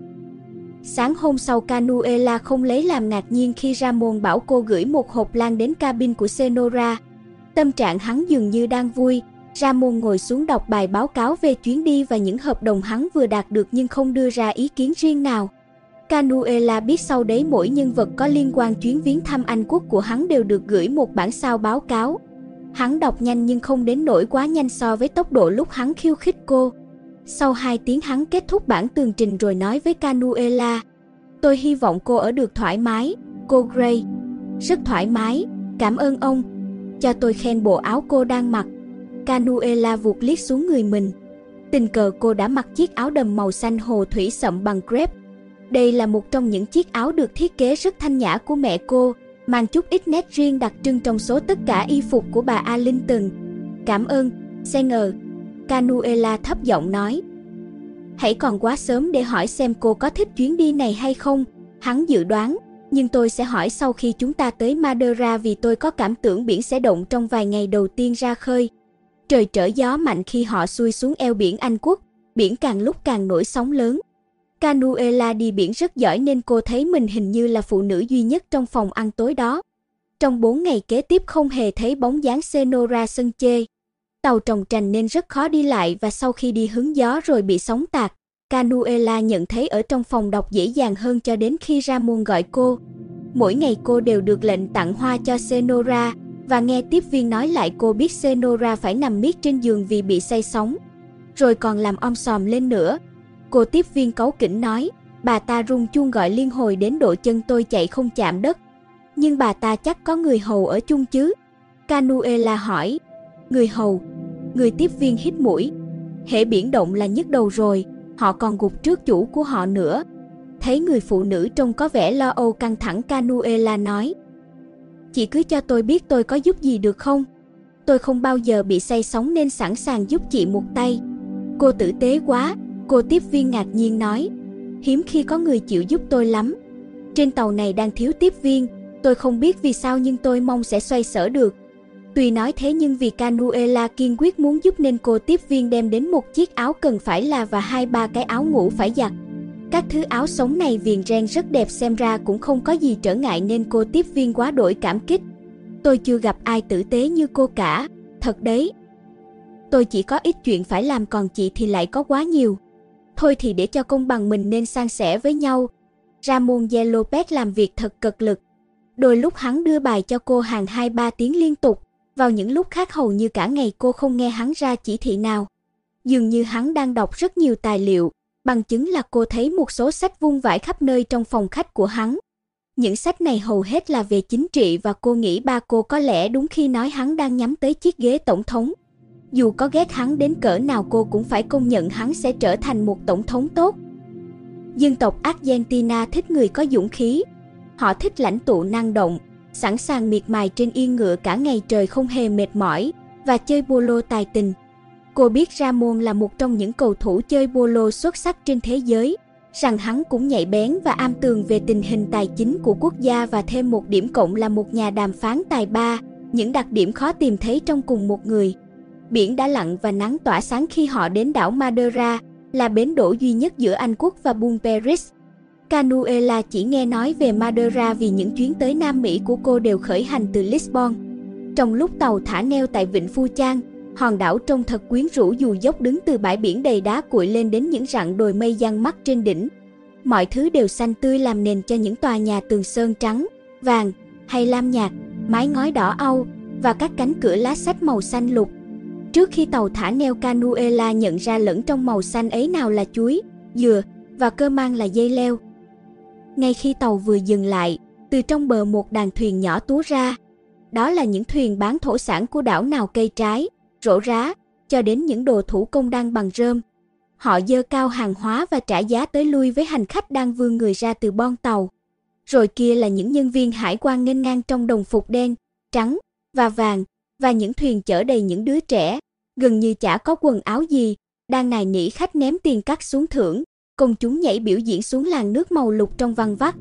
[SPEAKER 1] Sáng hôm sau Canuella không lấy làm ngạc nhiên khi Ramon bảo cô gửi một hộp lan đến cabin của Senora. Tâm trạng hắn dường như đang vui. Ramon ngồi xuống đọc bài báo cáo về chuyến đi và những hợp đồng hắn vừa đạt được nhưng không đưa ra ý kiến riêng nào. Canuella biết sau đấy mỗi nhân vật có liên quan chuyến viếng thăm Anh quốc của hắn đều được gửi một bản sao báo cáo. Hắn đọc nhanh nhưng không đến nỗi quá nhanh so với tốc độ lúc hắn khiêu khích cô. Sau hai tiếng hắn kết thúc bản tường trình rồi nói với Canuella: "Tôi hy vọng cô ở được thoải mái, cô Gray." "Rất thoải mái, cảm ơn ông." "Cho tôi khen bộ áo cô đang mặc." Canuella vụt liếc xuống người mình. Tình cờ cô đã mặc chiếc áo đầm màu xanh hồ thủy sậm bằng crepe. Đây là một trong những chiếc áo được thiết kế rất thanh nhã của mẹ cô, mang chút ít nét riêng đặc trưng trong số tất cả y phục của bà Arlington. "Cảm ơn, Senger." Canuella thấp giọng nói. "Hãy còn quá sớm để hỏi xem cô có thích chuyến đi này hay không," hắn dự đoán, "nhưng tôi sẽ hỏi sau khi chúng ta tới Madeira vì tôi có cảm tưởng biển sẽ động trong vài ngày đầu tiên ra khơi." Trời trở gió mạnh khi họ xuôi xuống eo biển Anh quốc, biển càng lúc càng nổi sóng lớn. Canuella đi biển rất giỏi nên cô thấy mình hình như là phụ nữ duy nhất trong phòng ăn tối đó. Trong bốn ngày kế tiếp không hề thấy bóng dáng Senora Sanchez. Tàu trồng trành nên rất khó đi lại và sau khi đi hứng gió rồi bị sóng tạt, Canuella nhận thấy ở trong phòng đọc dễ dàng hơn cho đến khi Ramon gọi cô. Mỗi ngày cô đều được lệnh tặng hoa cho Senora và nghe tiếp viên nói lại cô biết Senora phải nằm miết trên giường vì bị say sóng, rồi còn làm om sòm lên nữa. Cô tiếp viên cáu kỉnh nói, bà ta rung chuông gọi liên hồi đến độ chân tôi chạy không chạm đất. Nhưng bà ta chắc có người hầu ở chung chứ? Canuella hỏi. Người hầu? Người tiếp viên hít mũi. Hễ biển động là nhức đầu rồi, họ còn gục trước chủ của họ nữa. Thấy người phụ nữ trông có vẻ lo âu căng thẳng, Canuella nói, Chị cứ cho tôi biết tôi có giúp gì được không? Tôi không bao giờ bị say sóng nên sẵn sàng giúp chị một tay. Cô tử tế quá, cô tiếp viên ngạc nhiên nói. Hiếm khi có người chịu giúp tôi lắm. Trên tàu này đang thiếu tiếp viên, tôi không biết vì sao nhưng tôi mong sẽ xoay sở được. Tuy nói thế nhưng vì Canuella kiên quyết muốn giúp nên cô tiếp viên đem đến một chiếc áo cần phải là và hai ba cái áo ngủ phải giặt. Các thứ áo sống này viền ren rất đẹp, xem ra cũng không có gì trở ngại nên cô tiếp viên quá đổi cảm kích. Tôi chưa gặp ai tử tế như cô cả, thật đấy. Tôi chỉ có ít chuyện phải làm còn chị thì lại có quá nhiều. Thôi thì để cho công bằng mình nên san sẻ với nhau. Ramon de Lopez làm việc thật cật lực. Đôi lúc hắn đưa bài cho cô hàng hai ba tiếng liên tục, vào những lúc khác hầu như cả ngày cô không nghe hắn ra chỉ thị nào. Dường như hắn đang đọc rất nhiều tài liệu, bằng chứng là cô thấy một số sách vung vãi khắp nơi trong phòng khách của hắn. Những sách này hầu hết là về chính trị và cô nghĩ ba cô có lẽ đúng khi nói hắn đang nhắm tới chiếc ghế tổng thống. Dù có ghét hắn đến cỡ nào cô cũng phải công nhận hắn sẽ trở thành một tổng thống tốt. Dân tộc Argentina thích người có dũng khí. Họ thích lãnh tụ năng động, sẵn sàng miệt mài trên yên ngựa cả ngày trời không hề mệt mỏi, và chơi polo tài tình. Cô biết Ramon là một trong những cầu thủ chơi polo xuất sắc trên thế giới, rằng hắn cũng nhạy bén và am tường về tình hình tài chính của quốc gia và thêm một điểm cộng là một nhà đàm phán tài ba, những đặc điểm khó tìm thấy trong cùng một người. Biển đã lặng và nắng tỏa sáng khi họ đến đảo Madeira, là bến đỗ duy nhất giữa Anh Quốc và Buenos Aires. Canuella chỉ nghe nói về Madeira vì những chuyến tới Nam Mỹ của cô đều khởi hành từ Lisbon. Trong lúc tàu thả neo tại Vịnh Phu Chang, hòn đảo trông thật quyến rũ dù dốc đứng từ bãi biển đầy đá cuội lên đến những rặng đồi mây giăng mắt trên đỉnh. Mọi thứ đều xanh tươi làm nền cho những tòa nhà tường sơn trắng, vàng hay lam nhạt, mái ngói đỏ âu và các cánh cửa lá sách màu xanh lục. Trước khi tàu thả neo, Canuella nhận ra lẫn trong màu xanh ấy nào là chuối, dừa và cơ mang là dây leo. Ngay khi tàu vừa dừng lại, từ trong bờ một đàn thuyền nhỏ túa ra. Đó là những thuyền bán thổ sản của đảo, nào cây trái, rổ rá, cho đến những đồ thủ công đan bằng rơm. Họ dơ cao hàng hóa và trả giá tới lui với hành khách đang vươn người ra từ bon tàu. Rồi kia là những nhân viên hải quan nghênh ngang trong đồng phục đen, trắng và vàng, và những thuyền chở đầy những đứa trẻ, gần như chả có quần áo gì, đang nài nỉ khách ném tiền cắt xuống thưởng. Công chúng nhảy biểu diễn xuống làn nước màu lục trong văng vắt.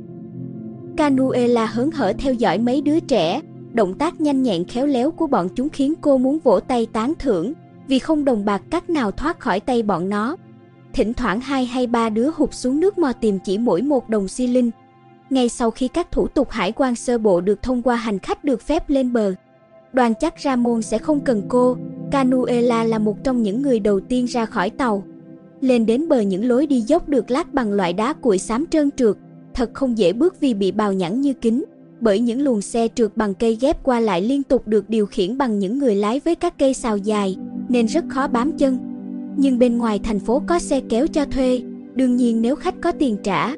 [SPEAKER 1] Canuella hớn hở theo dõi mấy đứa trẻ, động tác nhanh nhẹn khéo léo của bọn chúng khiến cô muốn vỗ tay tán thưởng, vì không đồng bạc cắt nào thoát khỏi tay bọn nó. Thỉnh thoảng hai hay ba đứa hụt xuống nước mò tìm chỉ mỗi một đồng xi linh. Ngay sau khi các thủ tục hải quan sơ bộ được thông qua, hành khách được phép lên bờ. Đoan chắc Ramon sẽ không cần cô. Canuella là một trong những người đầu tiên ra khỏi tàu. Lên đến bờ, những lối đi dốc được lát bằng loại đá cuội xám trơn trượt, thật không dễ bước vì bị bào nhẵn như kính, bởi những luồng xe trượt bằng cây ghép qua lại liên tục được điều khiển bằng những người lái với các cây sào dài, nên rất khó bám chân. Nhưng bên ngoài thành phố có xe kéo cho thuê, đương nhiên nếu khách có tiền trả.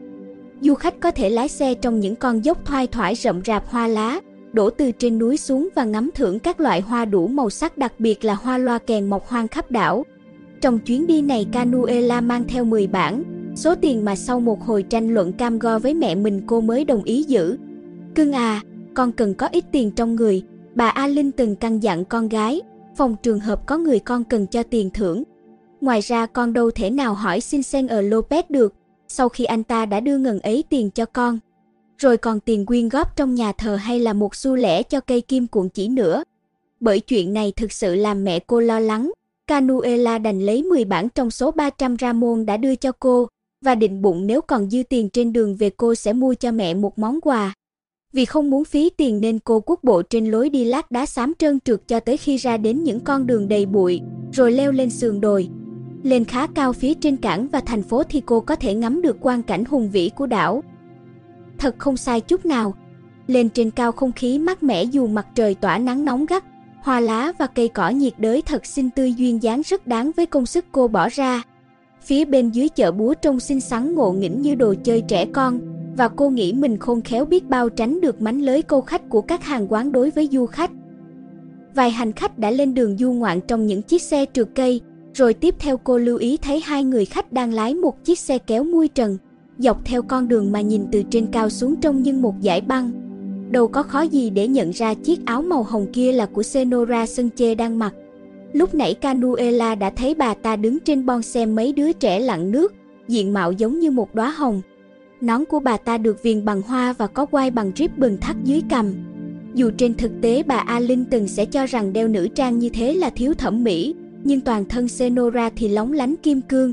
[SPEAKER 1] Du khách có thể lái xe trong những con dốc thoai thoải rậm rạp hoa lá, đổ từ trên núi xuống và ngắm thưởng các loại hoa đủ màu sắc, đặc biệt là hoa loa kèn mọc hoang khắp đảo. Trong chuyến đi này, Canuella mang theo mười bảng, số tiền mà sau một hồi tranh luận cam go với mẹ mình cô mới đồng ý giữ. Cưng à, con cần có ít tiền trong người, bà A Linh từng căn dặn con gái, phòng trường hợp có người con cần cho tiền thưởng. Ngoài ra con đâu thể nào hỏi xin Senor Lopez được, sau khi anh ta đã đưa ngần ấy tiền cho con. Rồi còn tiền quyên góp trong nhà thờ hay là một xu lẻ cho cây kim cuộn chỉ nữa. Bởi chuyện này thực sự làm mẹ cô lo lắng. Canuella đành lấy mười bảng trong số ba trăm Ramon đã đưa cho cô, và định bụng nếu còn dư tiền trên đường về cô sẽ mua cho mẹ một món quà. Vì không muốn phí tiền nên cô cuốc bộ trên lối đi lát đá xám trơn trượt cho tới khi ra đến những con đường đầy bụi, rồi leo lên sườn đồi. Lên khá cao phía trên cảng và thành phố thì cô có thể ngắm được quang cảnh hùng vĩ của đảo. Thật không sai chút nào. Lên trên cao không khí mát mẻ dù mặt trời tỏa nắng nóng gắt. Hoa lá và cây cỏ nhiệt đới thật xinh tươi duyên dáng, rất đáng với công sức cô bỏ ra. Phía bên dưới chợ búa trông xinh xắn ngộ nghĩnh như đồ chơi trẻ con, và cô nghĩ mình khôn khéo biết bao tránh được mánh lới câu khách của các hàng quán đối với du khách. Vài hành khách đã lên đường du ngoạn trong những chiếc xe trượt cây, rồi tiếp theo cô lưu ý thấy hai người khách đang lái một chiếc xe kéo mui trần, dọc theo con đường mà nhìn từ trên cao xuống trông như một dải băng. đâu có khó gì để nhận ra chiếc áo màu hồng kia là của Senora Sanchez đang mặc. Lúc nãy Canuella đã thấy bà ta đứng trên bon xem mấy đứa trẻ lặn nước, diện mạo giống như một đóa hồng. Nón của bà ta được viền bằng hoa và có quai bằng ribbon thắt dưới cằm. Dù trên thực tế bà Arlington sẽ cho rằng đeo nữ trang như thế là thiếu thẩm mỹ, nhưng toàn thân Senora thì lóng lánh kim cương.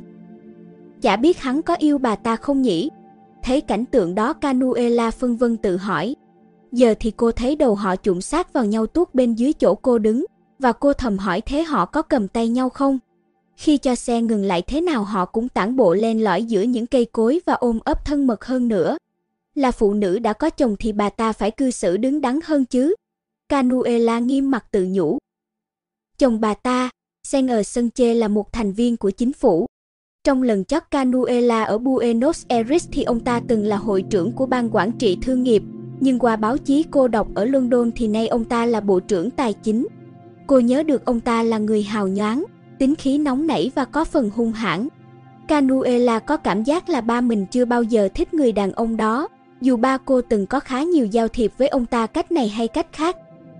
[SPEAKER 1] Chả biết hắn có yêu bà ta không nhỉ? Thấy cảnh tượng đó, Canuella phân vân tự hỏi. Giờ thì cô thấy đầu họ chụm sát vào nhau tuốt bên dưới chỗ cô đứng, và cô thầm hỏi thế họ có cầm tay nhau không? Khi cho xe ngừng lại thế nào họ cũng tản bộ len lỏi giữa những cây cối và ôm ấp thân mật hơn nữa. Là phụ nữ đã có chồng thì bà ta phải cư xử đứng đắn hơn chứ. Canuella nghiêm mặt tự nhủ. Chồng bà ta, Senor Sanchez, là một thành viên của chính phủ. Trong lần chót Canuella ở Buenos Aires thì ông ta từng là hội trưởng của ban quản trị thương nghiệp, nhưng qua báo chí cô đọc ở London thì nay ông ta là bộ trưởng tài chính. Cô nhớ được ông ta là người hào nhoáng, tính khí nóng nảy và có phần hung hãn. Canuella có cảm giác là ba mình chưa bao giờ thích người đàn ông đó, dù ba cô từng có khá nhiều giao thiệp với ông ta cách này hay cách khác.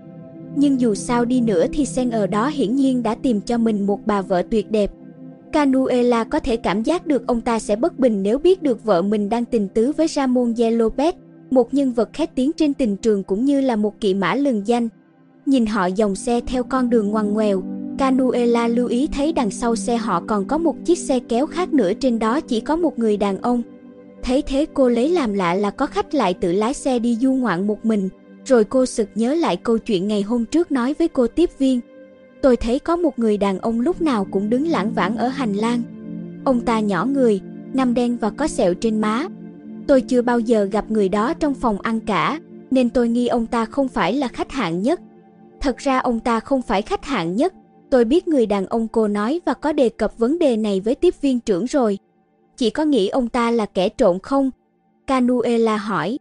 [SPEAKER 1] Nhưng dù sao đi nữa thì Senor đó hiển nhiên đã tìm cho mình một bà vợ tuyệt đẹp. Canuella có thể cảm giác được ông ta sẽ bất bình nếu biết được vợ mình đang tình tứ với Ramon de Lopez, một nhân vật khét tiếng trên tình trường cũng như là một kỵ mã lừng danh. Nhìn họ dòng xe theo con đường ngoằn ngoèo, Canuella lưu ý thấy đằng sau xe họ còn có một chiếc xe kéo khác nữa, trên đó chỉ có một người đàn ông. Thấy thế cô lấy làm lạ là có khách lại tự lái xe đi du ngoạn một mình, rồi cô sực nhớ lại câu chuyện ngày hôm trước nói với cô tiếp viên. Tôi thấy có một người đàn ông lúc nào cũng đứng lảng vảng ở hành lang. Ông ta nhỏ người, ngăm đen và có sẹo trên má. Tôi chưa bao giờ gặp người đó trong phòng ăn cả, nên tôi nghi ông ta không phải là khách hạng nhất. Thật ra ông ta không phải khách hạng nhất. Tôi biết người đàn ông cô nói và có đề cập vấn đề này với tiếp viên trưởng rồi. Chị có nghĩ ông ta là kẻ trộm không? Canuella hỏi.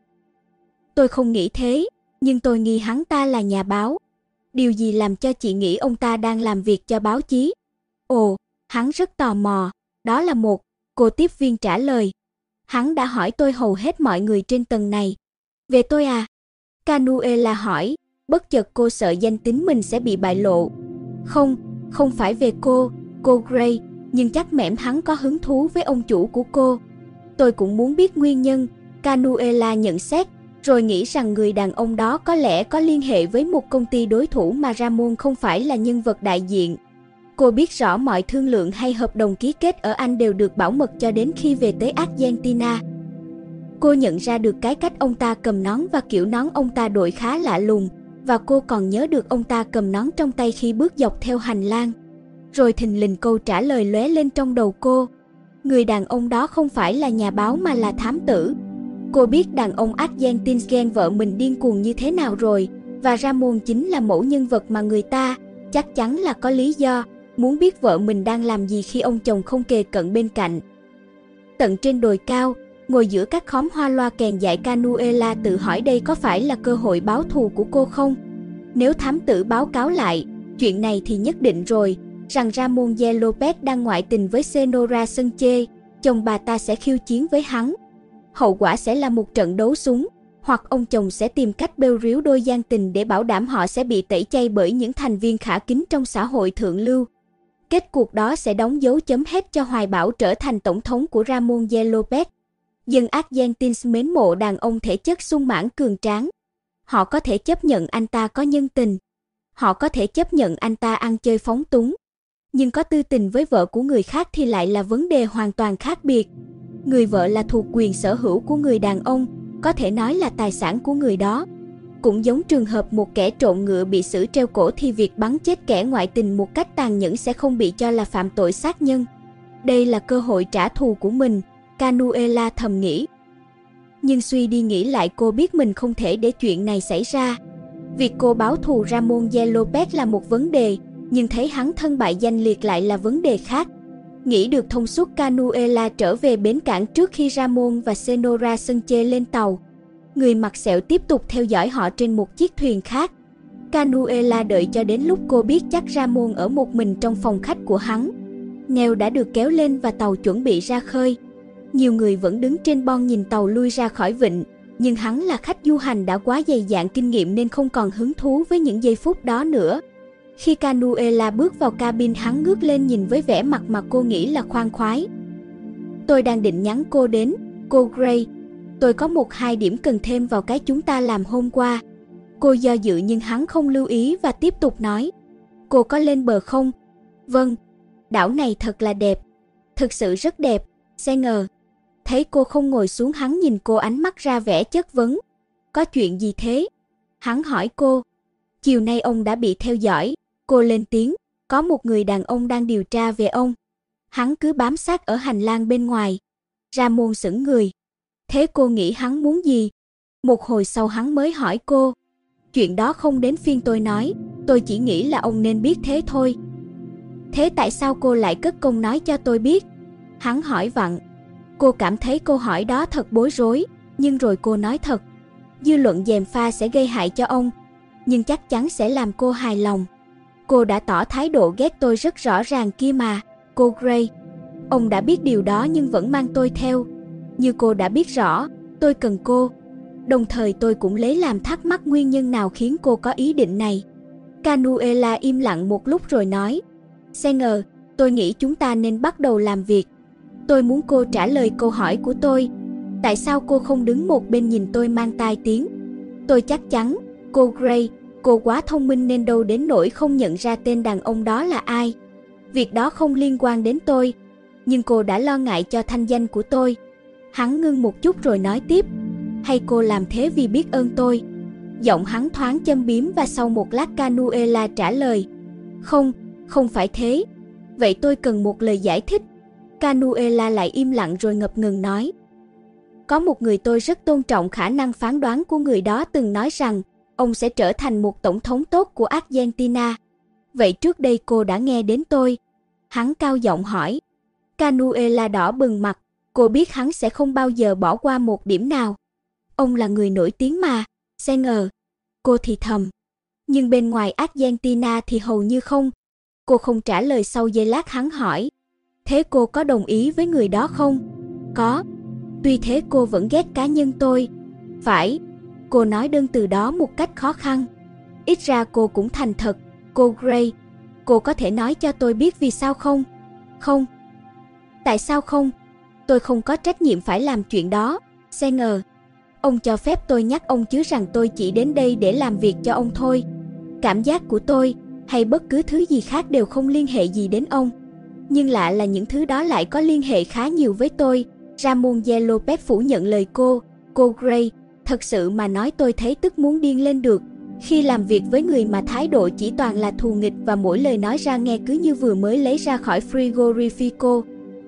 [SPEAKER 1] Tôi không nghĩ thế, nhưng tôi nghi hắn ta là nhà báo. Điều gì làm cho chị nghĩ ông ta đang làm việc cho báo chí? Ồ, hắn rất tò mò. Đó là một, cô tiếp viên trả lời. Hắn đã hỏi tôi hầu hết mọi người trên tầng này. Về tôi à? Canuella hỏi, bất chợt cô sợ danh tính mình sẽ bị bại lộ. Không, không phải về cô, cô Gray, nhưng chắc mẻm hắn có hứng thú với ông chủ của cô. Tôi cũng muốn biết nguyên nhân, Canuella nhận xét, rồi nghĩ rằng người đàn ông đó có lẽ có liên hệ với một công ty đối thủ mà Ramon không phải là nhân vật đại diện. Cô biết rõ mọi thương lượng hay hợp đồng ký kết ở Anh đều được bảo mật cho đến khi về tới Argentina. Cô nhận ra được cái cách ông ta cầm nón và kiểu nón ông ta đội khá lạ lùng, và cô còn nhớ được ông ta cầm nón trong tay khi bước dọc theo hành lang. Rồi thình lình câu trả lời lóe lên trong đầu cô. Người đàn ông đó không phải là nhà báo mà là thám tử. Cô biết đàn ông Argentine ghen vợ mình điên cuồng như thế nào rồi, và Ramon chính là mẫu nhân vật mà người ta, chắc chắn là có lý do, muốn biết vợ mình đang làm gì khi ông chồng không kề cận bên cạnh. Tận trên đồi cao, ngồi giữa các khóm hoa loa kèn dại, Canuella tự hỏi đây có phải là cơ hội báo thù của cô không? Nếu thám tử báo cáo lại chuyện này thì nhất định rồi, rằng Ramon de Lopez đang ngoại tình với Senora Sanchez, chồng bà ta sẽ khiêu chiến với hắn. Hậu quả sẽ là một trận đấu súng, hoặc ông chồng sẽ tìm cách bêu ríu đôi gian tình để bảo đảm họ sẽ bị tẩy chay bởi những thành viên khả kính trong xã hội thượng lưu. Kết cuộc đó sẽ đóng dấu chấm hết cho hoài bão trở thành tổng thống của Ramon de Lopez. Dân Argentine mến mộ đàn ông thể chất sung mãn cường tráng. Họ có thể chấp nhận anh ta có nhân tình. Họ có thể chấp nhận anh ta ăn chơi phóng túng. Nhưng có tư tình với vợ của người khác thì lại là vấn đề hoàn toàn khác biệt. Người vợ là thuộc quyền sở hữu của người đàn ông, có thể nói là tài sản của người đó. Cũng giống trường hợp một kẻ trộm ngựa bị xử treo cổ thì việc bắn chết kẻ ngoại tình một cách tàn nhẫn sẽ không bị cho là phạm tội sát nhân. Đây là cơ hội trả thù của mình, Canuella thầm nghĩ. Nhưng suy đi nghĩ lại cô biết mình không thể để chuyện này xảy ra. Việc cô báo thù Ramon de Lopez là một vấn đề, nhưng thấy hắn thân bại danh liệt lại là vấn đề khác. Nghĩ được thông suốt, Canuella trở về bến cảng trước khi Ramon và Senora Sanchez lên tàu. Người mặc sẹo tiếp tục theo dõi họ trên một chiếc thuyền khác. Canuella đợi cho đến lúc cô biết chắc Ramon ở một mình trong phòng khách của hắn. Neo đã được kéo lên và tàu chuẩn bị ra khơi. Nhiều người vẫn đứng trên bon nhìn tàu lui ra khỏi vịnh, Nhưng hắn là khách du hành đã quá dày dạn kinh nghiệm nên không còn hứng thú với những giây phút đó nữa. Khi Canuella bước vào cabin, hắn ngước lên nhìn với vẻ mặt mà cô nghĩ là khoan khoái. Tôi đang định nhắn cô đến, cô Gray. Tôi có một hai điểm cần thêm vào cái chúng ta làm hôm qua. Cô do dự nhưng hắn không lưu ý và tiếp tục nói. Cô có lên bờ không? Vâng. Đảo này thật là đẹp. Thực sự rất đẹp, Sanger. Thấy cô không ngồi xuống, hắn nhìn cô, ánh mắt ra vẻ chất vấn. Có chuyện gì thế? Hắn hỏi cô. Chiều nay ông đã bị theo dõi. Cô lên tiếng. Có một người đàn ông đang điều tra về ông. Hắn cứ bám sát ở hành lang bên ngoài. Ramon sững người. Thế cô nghĩ hắn muốn gì? Một hồi sau hắn mới hỏi cô. Chuyện đó không đến phiên tôi nói. Tôi chỉ nghĩ là ông nên biết thế thôi. Thế tại sao cô lại cất công nói cho tôi biết? Hắn hỏi vặn. Cô cảm thấy câu hỏi đó thật bối rối. Nhưng rồi cô nói thật. Dư luận gièm pha sẽ gây hại cho ông. Nhưng chắc chắn sẽ làm cô hài lòng. Cô đã tỏ thái độ ghét tôi rất rõ ràng kia mà, cô Gray. Ông đã biết điều đó nhưng vẫn mang tôi theo. Như cô đã biết rõ, tôi cần cô. Đồng thời tôi cũng lấy làm thắc mắc nguyên nhân nào khiến cô có ý định này. Canuella im lặng một lúc rồi nói. Sanger, tôi nghĩ chúng ta nên bắt đầu làm việc. Tôi muốn cô trả lời câu hỏi của tôi. Tại sao cô không đứng một bên nhìn tôi mang tai tiếng? Tôi chắc chắn, cô Gray, cô quá thông minh nên đâu đến nỗi không nhận ra tên đàn ông đó là ai. Việc đó không liên quan đến tôi, nhưng cô đã lo ngại cho thanh danh của tôi. Hắn ngưng một chút rồi nói tiếp. Hay cô làm thế vì biết ơn tôi? Giọng hắn thoáng châm biếm và sau một lát Canuella trả lời. Không, không phải thế. Vậy tôi cần một lời giải thích. Canuella lại im lặng rồi ngập ngừng nói. Có một người tôi rất tôn trọng khả năng phán đoán của người đó từng nói rằng ông sẽ trở thành một tổng thống tốt của Argentina. Vậy trước đây cô đã nghe đến tôi? Hắn cao giọng hỏi. Canuella đỏ bừng mặt. Cô biết hắn sẽ không bao giờ bỏ qua một điểm nào. Ông là người nổi tiếng mà, Sanger. Cô thì thầm. Nhưng bên ngoài Argentina thì hầu như không. Cô không trả lời. Sau giây lát hắn hỏi. Thế cô có đồng ý với người đó không? Có. Tuy thế cô vẫn ghét cá nhân tôi. Phải. Cô nói đơn từ đó một cách khó khăn. Ít ra cô cũng thành thật, cô Gray. Cô có thể nói cho tôi biết vì sao không? Không. Tại sao không? Tôi không có trách nhiệm phải làm chuyện đó, Sanger. Ông cho phép tôi nhắc ông chứ rằng tôi chỉ đến đây để làm việc cho ông thôi. Cảm giác của tôi, hay bất cứ thứ gì khác đều không liên hệ gì đến ông. Nhưng lạ là những thứ đó lại có liên hệ khá nhiều với tôi. Ramon Lopez phủ nhận lời cô, cô Gray. Thật sự mà nói tôi thấy tức muốn điên lên được. Khi làm việc với người mà thái độ chỉ toàn là thù nghịch và mỗi lời nói ra nghe cứ như vừa mới lấy ra khỏi frigorifico.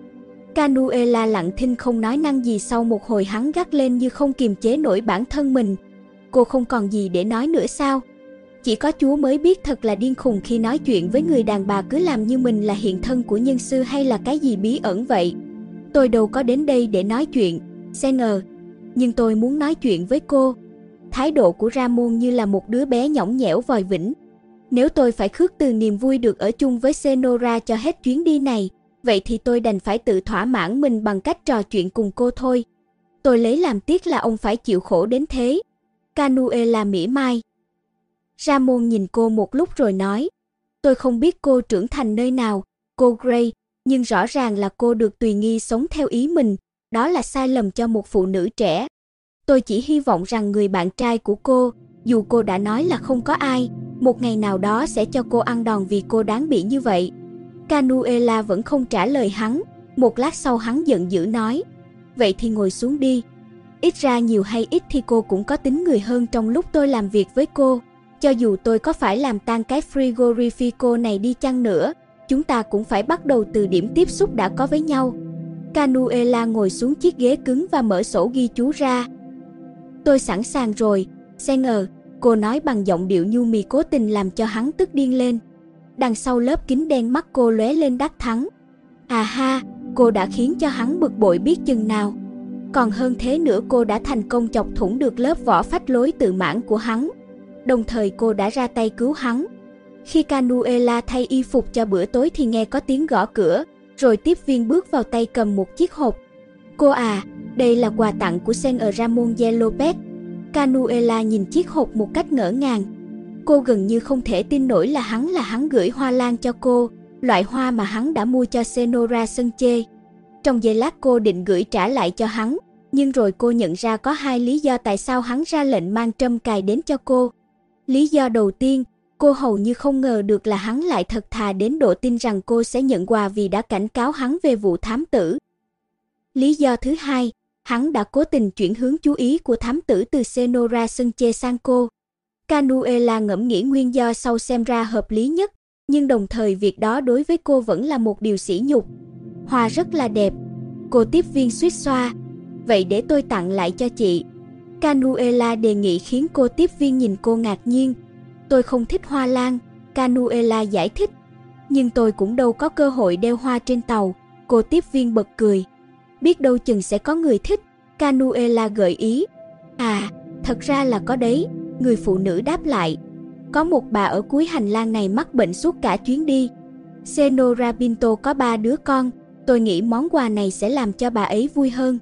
[SPEAKER 1] Canuella lặng thinh không nói năng gì. Sau một hồi hắn gắt lên như không kiềm chế nổi bản thân mình. Cô không còn gì để nói nữa sao? Chỉ có Chúa mới biết thật là điên khùng khi nói chuyện với người đàn bà cứ làm như mình là hiện thân của nhân sư hay là cái gì bí ẩn vậy. Tôi đâu có đến đây để nói chuyện, Sanger. Nhưng tôi muốn nói chuyện với cô. Thái độ của Ramon như là một đứa bé nhõng nhẽo vòi vĩnh. Nếu tôi phải khước từ niềm vui được ở chung với Senora cho hết chuyến đi này, vậy thì tôi đành phải tự thỏa mãn mình bằng cách trò chuyện cùng cô thôi. Tôi lấy làm tiếc là ông phải chịu khổ đến thế. Canuella mỉa mai. Ramon nhìn cô một lúc rồi nói. Tôi không biết cô trưởng thành nơi nào, cô Gray, nhưng rõ ràng là cô được tùy nghi sống theo ý mình. Đó là sai lầm cho một phụ nữ trẻ. Tôi chỉ hy vọng rằng người bạn trai của cô, dù cô đã nói là không có ai, một ngày nào đó sẽ cho cô ăn đòn vì cô đáng bị như vậy. Canuella vẫn không trả lời hắn. Một lát sau hắn giận dữ nói. Vậy thì ngồi xuống đi. Ít ra nhiều hay ít thì cô cũng có tính người hơn trong lúc tôi làm việc với cô. Cho dù tôi có phải làm tan cái frigorifico này đi chăng nữa, chúng ta cũng phải bắt đầu từ điểm tiếp xúc đã có với nhau. Canuella ngồi xuống chiếc ghế cứng và mở sổ ghi chú ra. Tôi sẵn sàng rồi, Sanger, cô nói bằng giọng điệu nhu mì cố tình làm cho hắn tức điên lên. Đằng sau lớp kính đen mắt cô lóe lên đắc thắng. À ha, cô đã khiến cho hắn bực bội biết chừng nào. Còn hơn thế nữa, cô đã thành công chọc thủng được lớp vỏ phách lối tự mãn của hắn. Đồng thời cô đã ra tay cứu hắn. Khi Canuella thay y phục cho bữa tối thì nghe có tiếng gõ cửa, rồi tiếp viên bước vào tay cầm một chiếc hộp. Cô à, đây là quà tặng của Sen ở Ramon Lopez. Canuela nhìn chiếc hộp một cách ngỡ ngàng. Cô gần như không thể tin nổi là hắn là hắn gửi hoa lan cho cô, loại hoa mà hắn đã mua cho Senora Sanche. Trong giây lát cô định gửi trả lại cho hắn, nhưng rồi cô nhận ra có hai lý do tại sao hắn ra lệnh mang trâm cài đến cho cô. Lý do đầu tiên, cô hầu như không ngờ được là hắn lại thật thà đến độ tin rằng cô sẽ nhận quà vì đã cảnh cáo hắn về vụ thám tử. Lý do thứ hai, hắn đã cố tình chuyển hướng chú ý của thám tử từ Senora Sanche sang cô. Canuela ngẫm nghĩ nguyên do sau xem ra hợp lý nhất, nhưng đồng thời việc đó đối với cô vẫn là một điều sỉ nhục. Hoa rất là đẹp. Cô tiếp viên suýt xoa. Vậy để tôi tặng lại cho chị. Canuela đề nghị khiến cô tiếp viên nhìn cô ngạc nhiên. Tôi không thích hoa lan, Canuela giải thích. Nhưng tôi cũng đâu có cơ hội đeo hoa trên tàu, cô tiếp viên bật cười. Biết đâu chừng sẽ có người thích, Canuela gợi ý. À, thật ra là có đấy, người phụ nữ đáp lại. Có một bà ở cuối hành lang này mắc bệnh suốt cả chuyến đi. Senora Pinto có ba đứa con, tôi nghĩ món quà này sẽ làm cho bà ấy vui hơn.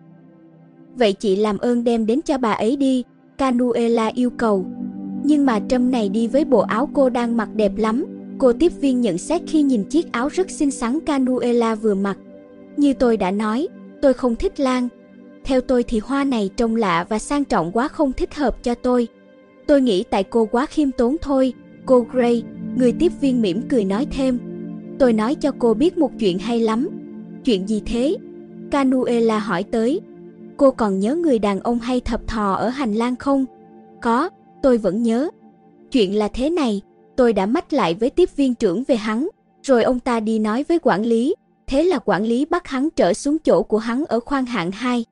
[SPEAKER 1] Vậy chị làm ơn đem đến cho bà ấy đi, Canuela yêu cầu. Nhưng mà trâm này đi với bộ áo cô đang mặc đẹp lắm, cô tiếp viên nhận xét khi nhìn chiếc áo rất xinh xắn Canuela vừa mặc. Như tôi đã nói, tôi không thích lan. Theo tôi thì hoa này trông lạ và sang trọng quá không thích hợp cho tôi. Tôi nghĩ tại cô quá khiêm tốn thôi, cô Gray, người tiếp viên mỉm cười nói thêm. Tôi nói cho cô biết một chuyện hay lắm. Chuyện gì thế? Canuela hỏi tới. Cô còn nhớ người đàn ông hay thập thò ở hành lang không? Có, tôi vẫn nhớ. Chuyện là thế này, tôi đã mách lại với tiếp viên trưởng về hắn, rồi ông ta đi nói với quản lý, thế là quản lý bắt hắn trở xuống chỗ của hắn ở khoang hạng hai.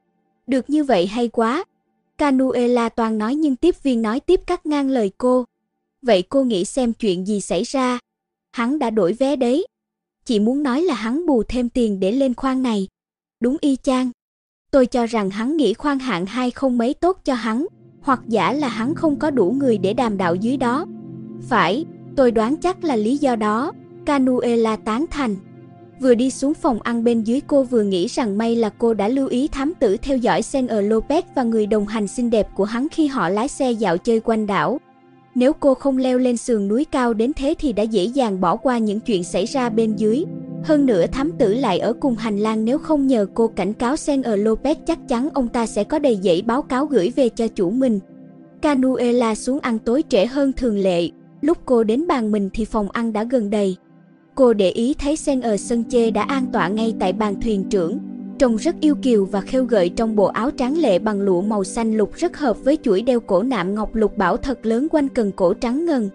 [SPEAKER 1] Được như vậy hay quá. Canuela toan nói nhưng tiếp viên nói tiếp cắt ngang lời cô. Vậy cô nghĩ xem chuyện gì xảy ra? Hắn đã đổi vé đấy. Chị muốn nói là hắn bù thêm tiền để lên khoang này. Đúng y chang. Tôi cho rằng hắn nghĩ khoang hạng hai không mấy tốt cho hắn, hoặc giả là hắn không có đủ người để đàm đạo dưới đó. Phải, tôi đoán chắc là lý do đó, Canuela tán thành. Vừa đi xuống phòng ăn bên dưới cô vừa nghĩ rằng may là cô đã lưu ý thám tử theo dõi Senor Lopez và người đồng hành xinh đẹp của hắn khi họ lái xe dạo chơi quanh đảo. Nếu cô không leo lên sườn núi cao đến thế thì đã dễ dàng bỏ qua những chuyện xảy ra bên dưới. Hơn nữa thám tử lại ở cùng hành lang, nếu không nhờ cô cảnh cáo Senor Lopez chắc chắn ông ta sẽ có đầy giấy báo cáo gửi về cho chủ mình. Canuela xuống ăn tối trễ hơn thường lệ. Lúc cô đến bàn mình thì phòng ăn đã gần đầy. Cô để ý thấy Senor Sanche đã an tọa ngay tại bàn thuyền trưởng, trông rất yêu kiều và khêu gợi trong bộ áo tráng lệ bằng lụa màu xanh lục rất hợp với chuỗi đeo cổ nạm ngọc lục bảo thật lớn quanh cần cổ trắng ngần.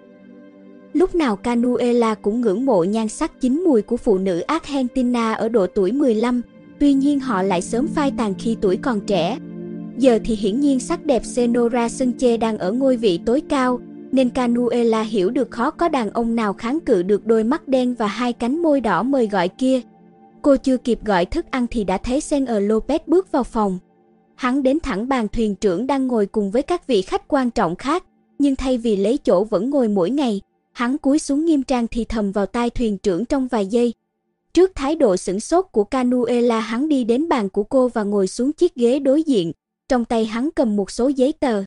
[SPEAKER 1] Lúc nào Canuela cũng ngưỡng mộ nhan sắc chín mùi của phụ nữ Argentina ở độ tuổi mười lăm, tuy nhiên họ lại sớm phai tàn khi tuổi còn trẻ. Giờ thì hiển nhiên sắc đẹp Senora Sanche đang ở ngôi vị tối cao, nên Canuela hiểu được khó có đàn ông nào kháng cự được đôi mắt đen và hai cánh môi đỏ mời gọi kia. Cô chưa kịp gọi thức ăn thì đã thấy Senor Lopez bước vào phòng. Hắn đến thẳng bàn thuyền trưởng đang ngồi cùng với các vị khách quan trọng khác, nhưng thay vì lấy chỗ vẫn ngồi mỗi ngày, hắn cúi xuống nghiêm trang thì thầm vào tai thuyền trưởng trong vài giây. Trước thái độ sửng sốt của Canuela, hắn đi đến bàn của cô và ngồi xuống chiếc ghế đối diện, trong tay hắn cầm một số giấy tờ.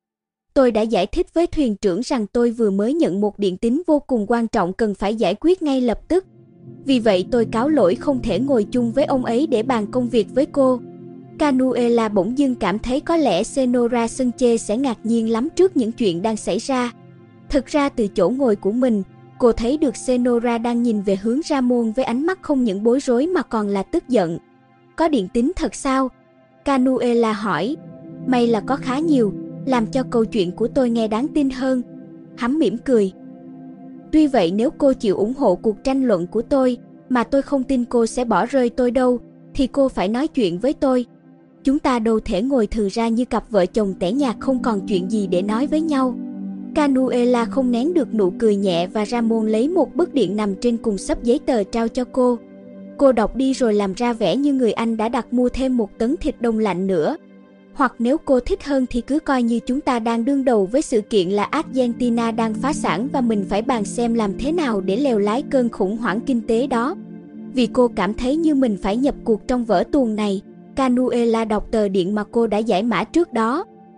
[SPEAKER 1] Tôi đã giải thích với thuyền trưởng rằng tôi vừa mới nhận một điện tín vô cùng quan trọng cần phải giải quyết ngay lập tức. Vì vậy tôi cáo lỗi không thể ngồi chung với ông ấy để bàn công việc với cô. Canuela bỗng dưng cảm thấy có lẽ Senora Sanche sẽ ngạc nhiên lắm trước những chuyện đang xảy ra. Thực ra từ chỗ ngồi của mình, cô thấy được Senora đang nhìn về hướng Ramon với ánh mắt không những bối rối mà còn là tức giận. Có điện tín thật sao? Canuela hỏi. May là có khá nhiều, làm cho câu chuyện của tôi nghe đáng tin hơn. Hắn mỉm cười. Tuy vậy nếu cô chịu ủng hộ cuộc tranh luận của tôi, mà tôi không tin cô sẽ bỏ rơi tôi đâu, thì cô phải nói chuyện với tôi. Chúng ta đâu thể ngồi thừ ra như cặp vợ chồng tẻ nhạt không còn chuyện gì để nói với nhau. Canuela không nén được nụ cười nhẹ và Ramon lấy một bức điện nằm trên cùng xấp giấy tờ trao cho cô. Cô đọc đi rồi làm ra vẻ như người anh đã đặt mua thêm một tấn thịt đông lạnh nữa. Hoặc nếu cô thích hơn thì cứ coi như chúng ta đang đương đầu với sự kiện là Argentina đang phá sản và mình phải bàn xem làm thế nào để lèo lái cơn khủng hoảng kinh tế đó. Vì cô cảm thấy như mình phải nhập cuộc trong vở tuồng này, Canuela đọc tờ điện mà cô đã giải mã trước đó,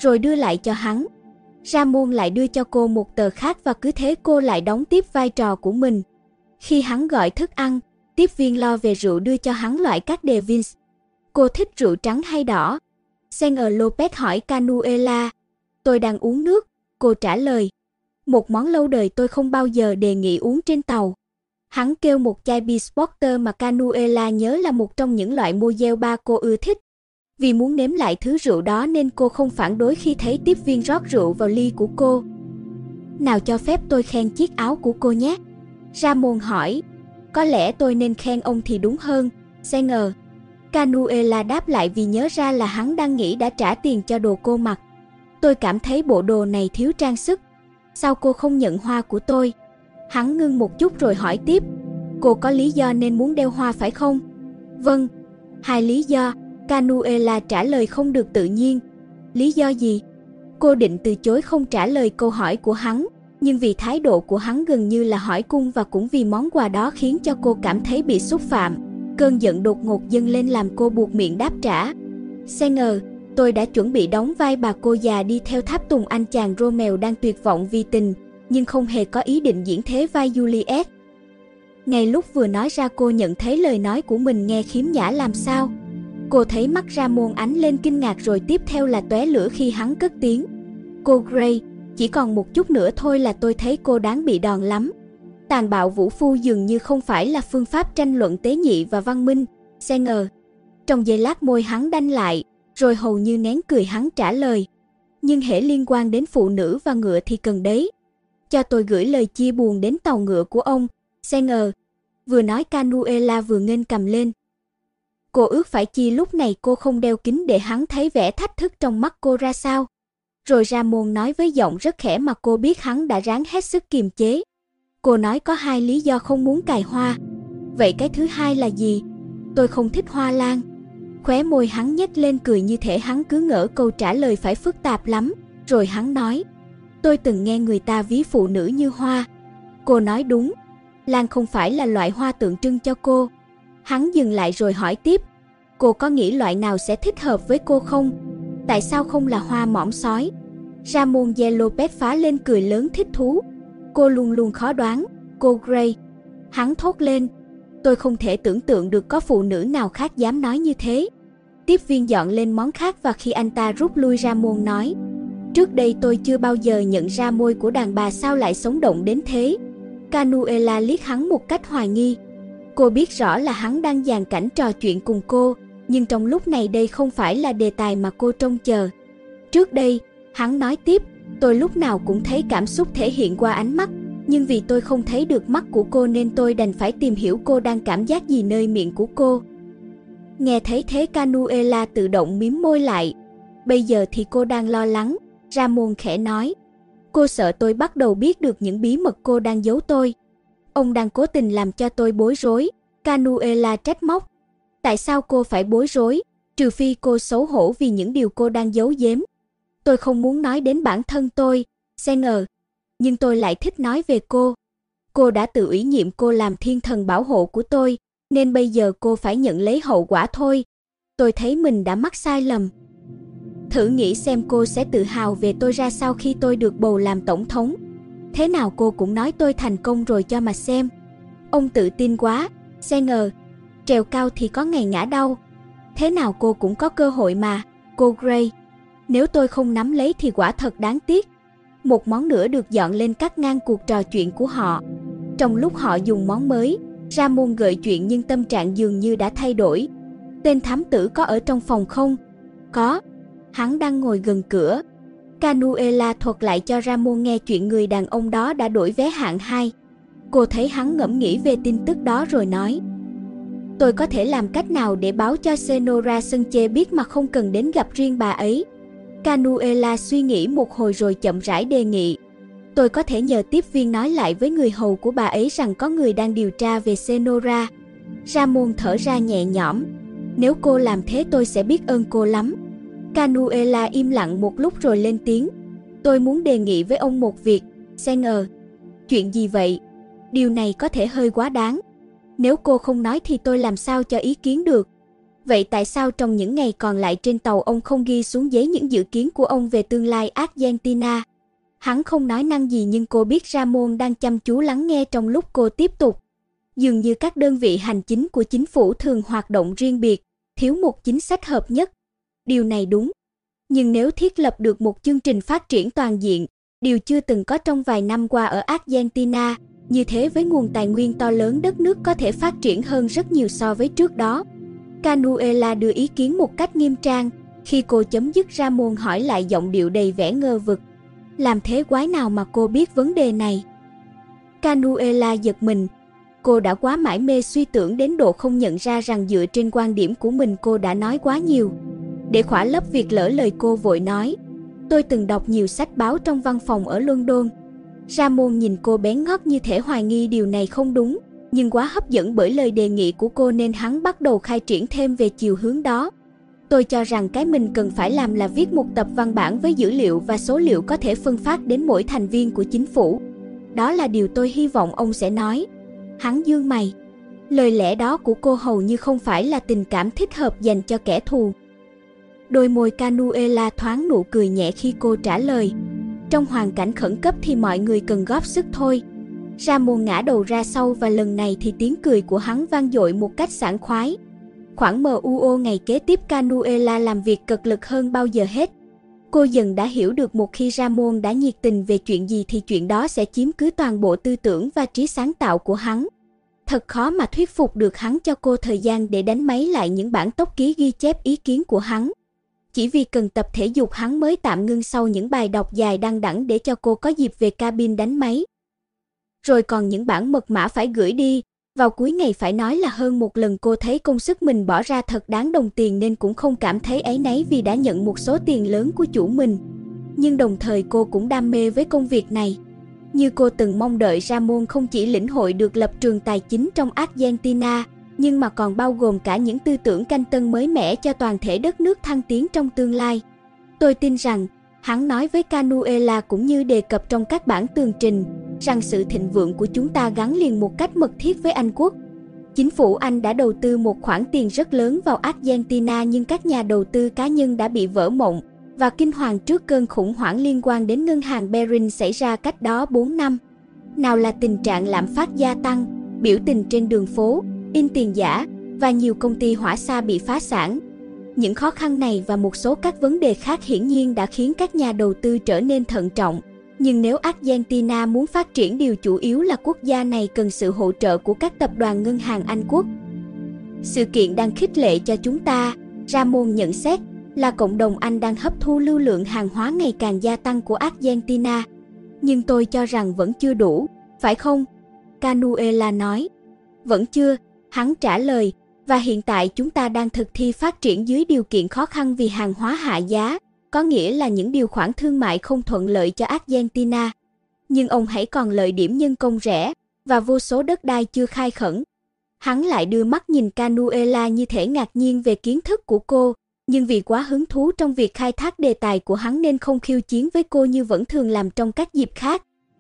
[SPEAKER 1] rồi đưa lại cho hắn. Ramon lại đưa cho cô một tờ khác và cứ thế cô lại đóng tiếp vai trò của mình. Khi hắn gọi thức ăn, tiếp viên lo về rượu đưa cho hắn loại các đề Vince. Cô thích rượu trắng hay đỏ? Senor Lopez hỏi Canuela. Tôi đang uống nước, cô trả lời. Một món lâu đời tôi không bao giờ đề nghị uống trên tàu. Hắn kêu một chai Beer Porter mà Canuela nhớ là một trong những loại Moselle ba cô ưa thích. Vì muốn nếm lại thứ rượu đó nên cô không phản đối khi thấy tiếp viên rót rượu vào ly của cô. Nào cho phép tôi khen chiếc áo của cô nhé. Ramon hỏi. Có lẽ tôi nên khen ông thì đúng hơn, Senor. Canuela đáp lại vì nhớ ra là hắn đang nghĩ đã trả tiền cho đồ cô mặc. Tôi cảm thấy bộ đồ này thiếu trang sức. Sao cô không nhận hoa của tôi? Hắn ngưng một chút rồi hỏi tiếp. Cô có lý do nên muốn đeo hoa phải không? Vâng, hai lý do. Canuela trả lời không được tự nhiên. Lý do gì? Cô định từ chối không trả lời câu hỏi của hắn, nhưng vì thái độ của hắn gần như là hỏi cung và cũng vì món quà đó khiến cho cô cảm thấy bị xúc phạm. Cơn giận đột ngột dâng lên làm cô buộc miệng đáp trả. Senor, tôi đã chuẩn bị đóng vai bà cô già đi theo tháp tùng anh chàng Romeo đang tuyệt vọng vì tình, nhưng không hề có ý định diễn thế vai Juliet. Ngay lúc vừa nói ra cô nhận thấy lời nói của mình nghe khiếm nhã làm sao. Cô thấy mắt Ramon ánh lên kinh ngạc rồi tiếp theo là tóe lửa khi hắn cất tiếng. Cô Gray, chỉ còn một chút nữa thôi là tôi thấy cô đáng bị đòn lắm. Tàn bạo vũ phu dường như không phải là phương pháp tranh luận tế nhị và văn minh, Senor. Trong giây lát môi hắn đanh lại, rồi hầu như nén cười hắn trả lời. Nhưng hễ liên quan đến phụ nữ và ngựa thì cần đấy. Cho tôi gửi lời chia buồn đến tàu ngựa của ông, Senor. Vừa nói Canuela vừa nghênh cầm lên. Cô ước phải chi lúc này cô không đeo kính để hắn thấy vẻ thách thức trong mắt cô ra sao. Rồi Ramon nói với giọng rất khẽ mà cô biết hắn đã ráng hết sức kiềm chế. Cô nói có hai lý do không muốn cài hoa. Vậy cái thứ hai là gì? Tôi không thích hoa lan. Khóe môi hắn nhếch lên cười như thể hắn cứ ngỡ câu trả lời phải phức tạp lắm. Rồi hắn nói, tôi từng nghe người ta ví phụ nữ như hoa. Cô nói đúng, lan không phải là loại hoa tượng trưng cho cô. Hắn dừng lại rồi hỏi tiếp, cô có nghĩ loại nào sẽ thích hợp với cô không? Tại sao không là hoa mỏm sói? Ramon Lopez phá lên cười lớn thích thú. Cô luôn luôn khó đoán, cô Gray. Hắn thốt lên, tôi không thể tưởng tượng được có phụ nữ nào khác dám nói như thế. Tiếp viên dọn lên món khác và khi anh ta rút lui Ramon nói, trước đây tôi chưa bao giờ nhận ra môi của đàn bà sao lại sống động đến thế. Canuela liếc hắn một cách hoài nghi. Cô biết rõ là hắn đang dàn cảnh trò chuyện cùng cô, nhưng trong lúc này đây không phải là đề tài mà cô trông chờ. Trước đây, hắn nói tiếp, tôi lúc nào cũng thấy cảm xúc thể hiện qua ánh mắt, nhưng vì tôi không thấy được mắt của cô nên tôi đành phải tìm hiểu cô đang cảm giác gì nơi miệng của cô. Nghe thấy thế Canuela tự động mím môi lại. Bây giờ thì cô đang lo lắng, Ramon khẽ nói. Cô sợ tôi bắt đầu biết được những bí mật cô đang giấu tôi. Ông đang cố tình làm cho tôi bối rối, Canuela trách móc. Tại sao cô phải bối rối, trừ phi cô xấu hổ vì những điều cô đang giấu giếm. Tôi không muốn nói đến bản thân tôi, Senor, nhưng tôi lại thích nói về cô. Cô đã tự ủy nhiệm cô làm thiên thần bảo hộ của tôi, nên bây giờ cô phải nhận lấy hậu quả thôi. Tôi thấy mình đã mắc sai lầm. Thử nghĩ xem cô sẽ tự hào về tôi ra sao khi tôi được bầu làm tổng thống. Thế nào cô cũng nói tôi thành công rồi cho mà xem. Ông tự tin quá, Senor. Trèo cao thì có ngày ngã đau. Thế nào cô cũng có cơ hội mà, cô Gray. Nếu tôi không nắm lấy thì quả thật đáng tiếc. Một món nữa được dọn lên cắt ngang cuộc trò chuyện của họ. Trong lúc họ dùng món mới, Ramon gợi chuyện nhưng tâm trạng dường như đã thay đổi. Tên thám tử có ở trong phòng không? Có. Hắn đang ngồi gần cửa. Canuela thuật lại cho Ramon nghe chuyện người đàn ông đó đã đổi vé hạng hai. Cô thấy hắn ngẫm nghĩ về tin tức đó rồi nói. Tôi có thể làm cách nào để báo cho Senora Sanchez biết mà không cần đến gặp riêng bà ấy? Canuela suy nghĩ một hồi rồi chậm rãi đề nghị. Tôi có thể nhờ tiếp viên nói lại với người hầu của bà ấy rằng có người đang điều tra về Senora. Ramon thở ra nhẹ nhõm. Nếu cô làm thế tôi sẽ biết ơn cô lắm. Canuela im lặng một lúc rồi lên tiếng. Tôi muốn đề nghị với ông một việc, Senor. Chuyện gì vậy? Điều này có thể hơi quá đáng. Nếu cô không nói thì tôi làm sao cho ý kiến được. Vậy tại sao trong những ngày còn lại trên tàu ông không ghi xuống giấy những dự kiến của ông về tương lai Argentina? Hắn không nói năng gì nhưng cô biết Ramon đang chăm chú lắng nghe trong lúc cô tiếp tục. Dường như các đơn vị hành chính của chính phủ thường hoạt động riêng biệt, thiếu một chính sách hợp nhất. Điều này đúng. Nhưng nếu thiết lập được một chương trình phát triển toàn diện, điều chưa từng có trong vài năm qua ở Argentina, như thế với nguồn tài nguyên to lớn đất nước có thể phát triển hơn rất nhiều so với trước đó. Canuella đưa ý kiến một cách nghiêm trang, khi cô chấm dứt Ramon hỏi lại giọng điệu đầy vẻ ngờ vực. Làm thế quái nào mà cô biết vấn đề này? Canuella giật mình. Cô đã quá mải mê suy tưởng đến độ không nhận ra rằng dựa trên quan điểm của mình cô đã nói quá nhiều. Để khỏa lấp việc lỡ lời cô vội nói, tôi từng đọc nhiều sách báo trong văn phòng ở London. Ramon nhìn cô bén ngót như thể hoài nghi điều này không đúng, nhưng quá hấp dẫn bởi lời đề nghị của cô nên hắn bắt đầu khai triển thêm về chiều hướng đó. Tôi cho rằng cái mình cần phải làm là viết một tập văn bản với dữ liệu và số liệu có thể phân phát đến mỗi thành viên của chính phủ. Đó là điều tôi hy vọng ông sẽ nói. Hắn giương mày. Lời lẽ đó của cô hầu như không phải là tình cảm thích hợp dành cho kẻ thù. Đôi môi Canuella thoáng nụ cười nhẹ khi cô trả lời. Trong hoàn cảnh khẩn cấp thì mọi người cần góp sức thôi. Ramon ngã đầu ra sau và lần này thì tiếng cười của hắn vang dội một cách sảng khoái. Khoảng em u ngày kế tiếp Canuella làm việc cật lực hơn bao giờ hết. Cô dần đã hiểu được một khi Ramon đã nhiệt tình về chuyện gì thì chuyện đó sẽ chiếm cứ toàn bộ tư tưởng và trí sáng tạo của hắn. Thật khó mà thuyết phục được hắn cho cô thời gian để đánh máy lại những bản tốc ký ghi chép ý kiến của hắn. Chỉ vì cần tập thể dục hắn mới tạm ngưng sau những bài đọc dài đăng đẳng để cho cô có dịp về cabin đánh máy. Rồi còn những bản mật mã phải gửi đi, vào cuối ngày phải nói là hơn một lần cô thấy công sức mình bỏ ra thật đáng đồng tiền nên cũng không cảm thấy áy náy vì đã nhận một số tiền lớn của chủ mình. Nhưng đồng thời cô cũng đam mê với công việc này. Như cô từng mong đợi, Ramon không chỉ lĩnh hội được lập trường tài chính trong Argentina, nhưng mà còn bao gồm cả những tư tưởng canh tân mới mẻ cho toàn thể đất nước thăng tiến trong tương lai. Tôi tin rằng, hắn nói với Canuella cũng như đề cập trong các bản tường trình, rằng sự thịnh vượng của chúng ta gắn liền một cách mật thiết với Anh quốc. Chính phủ Anh đã đầu tư một khoản tiền rất lớn vào Argentina nhưng các nhà đầu tư cá nhân đã bị vỡ mộng và kinh hoàng trước cơn khủng hoảng liên quan đến ngân hàng Berin xảy ra cách đó bốn năm. Nào là tình trạng lạm phát gia tăng, biểu tình trên đường phố, in tiền giả và nhiều công ty hỏa xa bị phá sản. Những khó khăn này và một số các vấn đề khác hiển nhiên đã khiến các nhà đầu tư trở nên thận trọng. Nhưng nếu Argentina muốn phát triển, điều chủ yếu là quốc gia này cần sự hỗ trợ của các tập đoàn ngân hàng Anh quốc. Sự kiện đang khích lệ cho chúng ta, Ramon nhận xét, là cộng đồng Anh đang hấp thu lưu lượng hàng hóa ngày càng gia tăng của Argentina. Nhưng tôi cho rằng vẫn chưa đủ, phải không? Canuella nói. Vẫn chưa, hắn trả lời, và hiện tại chúng ta đang thực thi phát triển dưới điều kiện khó khăn vì hàng hóa hạ giá, có nghĩa là những điều khoản thương mại không thuận lợi cho Argentina. Nhưng ông hãy còn lợi điểm nhân công rẻ và vô số đất đai chưa khai khẩn. Hắn lại đưa mắt nhìn Canuella như thể ngạc nhiên về kiến thức của cô, nhưng vì quá hứng thú trong việc khai thác đề tài của hắn nên không khiêu chiến với cô như vẫn thường làm trong các dịp khác.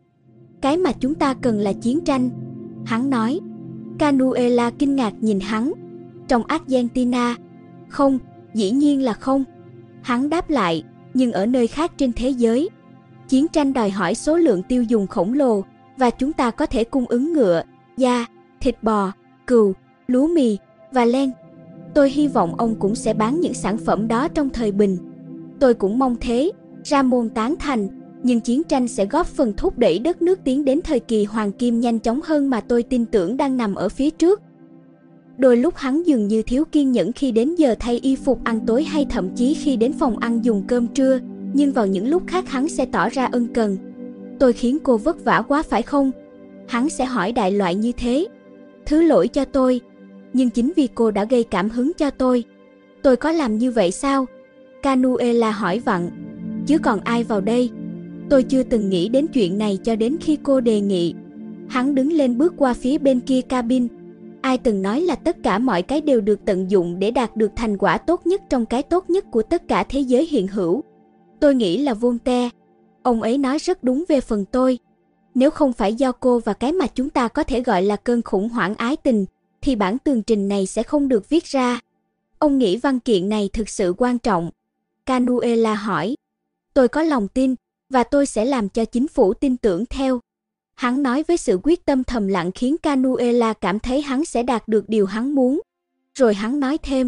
[SPEAKER 1] Cái mà chúng ta cần là chiến tranh, hắn nói. Canuella kinh ngạc nhìn hắn. Trong Argentina? Không, dĩ nhiên là không. Hắn đáp lại, nhưng ở nơi khác trên thế giới. Chiến tranh đòi hỏi số lượng tiêu dùng khổng lồ, và chúng ta có thể cung ứng ngựa, da, thịt bò, cừu, lúa mì và len. Tôi hy vọng ông cũng sẽ bán những sản phẩm đó trong thời bình. Tôi cũng mong thế, Ramon tán thành, nhưng chiến tranh sẽ góp phần thúc đẩy đất nước tiến đến thời kỳ hoàng kim nhanh chóng hơn mà tôi tin tưởng đang nằm ở phía trước. Đôi lúc hắn dường như thiếu kiên nhẫn khi đến giờ thay y phục ăn tối hay thậm chí khi đến phòng ăn dùng cơm trưa, nhưng vào những lúc khác hắn sẽ tỏ ra ân cần. Tôi khiến cô vất vả quá phải không? Hắn sẽ hỏi đại loại như thế. Thứ lỗi cho tôi, nhưng chính vì cô đã gây cảm hứng cho tôi. Tôi có làm như vậy sao? Canuella hỏi vặn. Chứ còn ai vào đây? Tôi chưa từng nghĩ đến chuyện này cho đến khi cô đề nghị. Hắn đứng lên bước qua phía bên kia cabin. Ai từng nói là tất cả mọi cái đều được tận dụng để đạt được thành quả tốt nhất trong cái tốt nhất của tất cả thế giới hiện hữu? Tôi nghĩ là Voltaire. Ông ấy nói rất đúng về phần tôi. Nếu không phải do cô và cái mà chúng ta có thể gọi là cơn khủng hoảng ái tình, thì bản tường trình này sẽ không được viết ra. Ông nghĩ văn kiện này thực sự quan trọng? Canuella hỏi. Tôi có lòng tin, và tôi sẽ làm cho chính phủ tin tưởng theo. Hắn nói với sự quyết tâm thầm lặng khiến Canuella cảm thấy hắn sẽ đạt được điều hắn muốn. Rồi hắn nói thêm.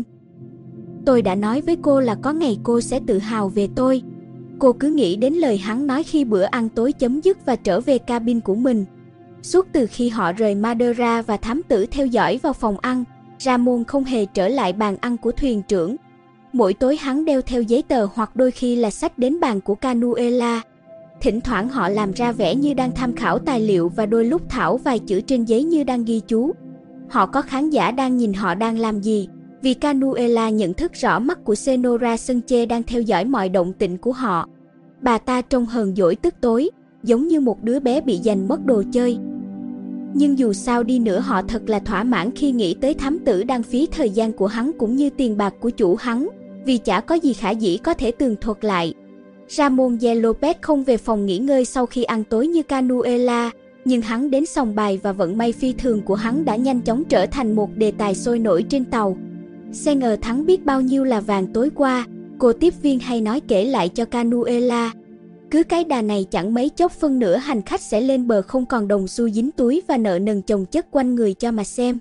[SPEAKER 1] Tôi đã nói với cô là có ngày cô sẽ tự hào về tôi. Cô cứ nghĩ đến lời hắn nói khi bữa ăn tối chấm dứt và trở về cabin của mình. Suốt từ khi họ rời Madeira và thám tử theo dõi vào phòng ăn, Ramon không hề trở lại bàn ăn của thuyền trưởng. Mỗi tối hắn đeo theo giấy tờ hoặc đôi khi là sách đến bàn của Canuella. Thỉnh thoảng họ làm ra vẻ như đang tham khảo tài liệu và đôi lúc thảo vài chữ trên giấy như đang ghi chú. Họ có khán giả đang nhìn họ đang làm gì, vì Canuella nhận thức rõ mắt của Senora Sanchez đang theo dõi mọi động tĩnh của họ. Bà ta trông hờn dỗi tức tối, giống như một đứa bé bị giành mất đồ chơi. Nhưng dù sao đi nữa họ thật là thỏa mãn khi nghĩ tới thám tử đang phí thời gian của hắn cũng như tiền bạc của chủ hắn, vì chả có gì khả dĩ có thể tường thuật lại. Ramon de Lopez không về phòng nghỉ ngơi sau khi ăn tối như Canuella, nhưng hắn đến sòng bài và vận may phi thường của hắn đã nhanh chóng trở thành một đề tài sôi nổi trên tàu. Senger thắng biết bao nhiêu là vàng tối qua, cô tiếp viên hay nói kể lại cho Canuella. Cứ cái đà này chẳng mấy chốc phân nửa hành khách sẽ lên bờ không còn đồng xu dính túi và nợ nần chồng chất quanh người cho mà xem.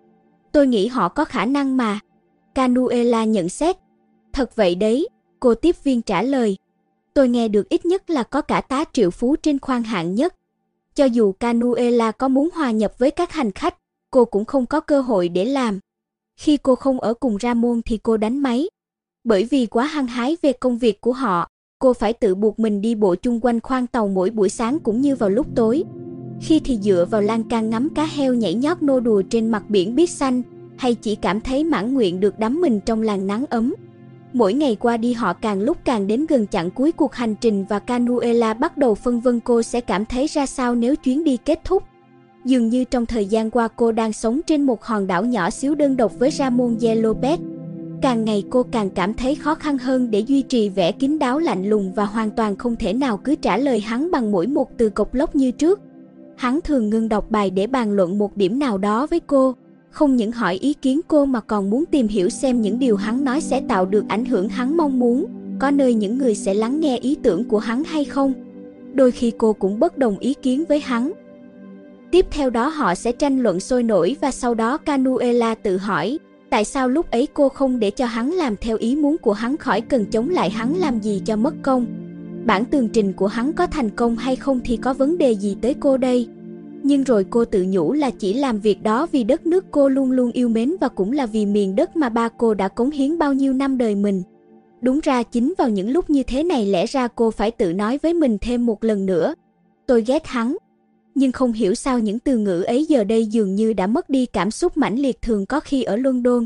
[SPEAKER 1] Tôi nghĩ họ có khả năng mà, Canuella nhận xét. Thật vậy đấy, cô tiếp viên trả lời. Tôi nghe được ít nhất là có cả tá triệu phú trên khoang hạng nhất. Cho dù Canuella có muốn hòa nhập với các hành khách, cô cũng không có cơ hội để làm. Khi cô không ở cùng Ramon thì cô đánh máy. Bởi vì quá hăng hái về công việc của họ, cô phải tự buộc mình đi bộ chung quanh khoang tàu mỗi buổi sáng cũng như vào lúc tối. Khi thì dựa vào lan can ngắm cá heo nhảy nhót nô đùa trên mặt biển biếc xanh, hay chỉ cảm thấy mãn nguyện được đắm mình trong làn nắng ấm. Mỗi ngày qua đi họ càng lúc càng đến gần chặng cuối cuộc hành trình và Canuella bắt đầu phân vân cô sẽ cảm thấy ra sao nếu chuyến đi kết thúc. Dường như trong thời gian qua cô đang sống trên một hòn đảo nhỏ xíu đơn độc với Ramon de Lopez. Càng ngày cô càng cảm thấy khó khăn hơn để duy trì vẻ kín đáo lạnh lùng và hoàn toàn không thể nào cứ trả lời hắn bằng mỗi một từ cộc lốc như trước. Hắn thường ngưng đọc bài để bàn luận một điểm nào đó với cô, không những hỏi ý kiến cô mà còn muốn tìm hiểu xem những điều hắn nói sẽ tạo được ảnh hưởng hắn mong muốn, có nơi những người sẽ lắng nghe ý tưởng của hắn hay không. Đôi khi cô cũng bất đồng ý kiến với hắn. Tiếp theo đó họ sẽ tranh luận sôi nổi và sau đó Canuella tự hỏi, tại sao lúc ấy cô không để cho hắn làm theo ý muốn của hắn khỏi cần chống lại hắn làm gì cho mất công. Bản tường trình của hắn có thành công hay không thì có vấn đề gì tới cô đây. Nhưng rồi cô tự nhủ là chỉ làm việc đó vì đất nước cô luôn luôn yêu mến và cũng là vì miền đất mà ba cô đã cống hiến bao nhiêu năm đời mình. Đúng ra chính vào những lúc như thế này lẽ ra cô phải tự nói với mình thêm một lần nữa. Tôi ghét hắn. Nhưng không hiểu sao những từ ngữ ấy giờ đây dường như đã mất đi cảm xúc mãnh liệt thường có khi ở London.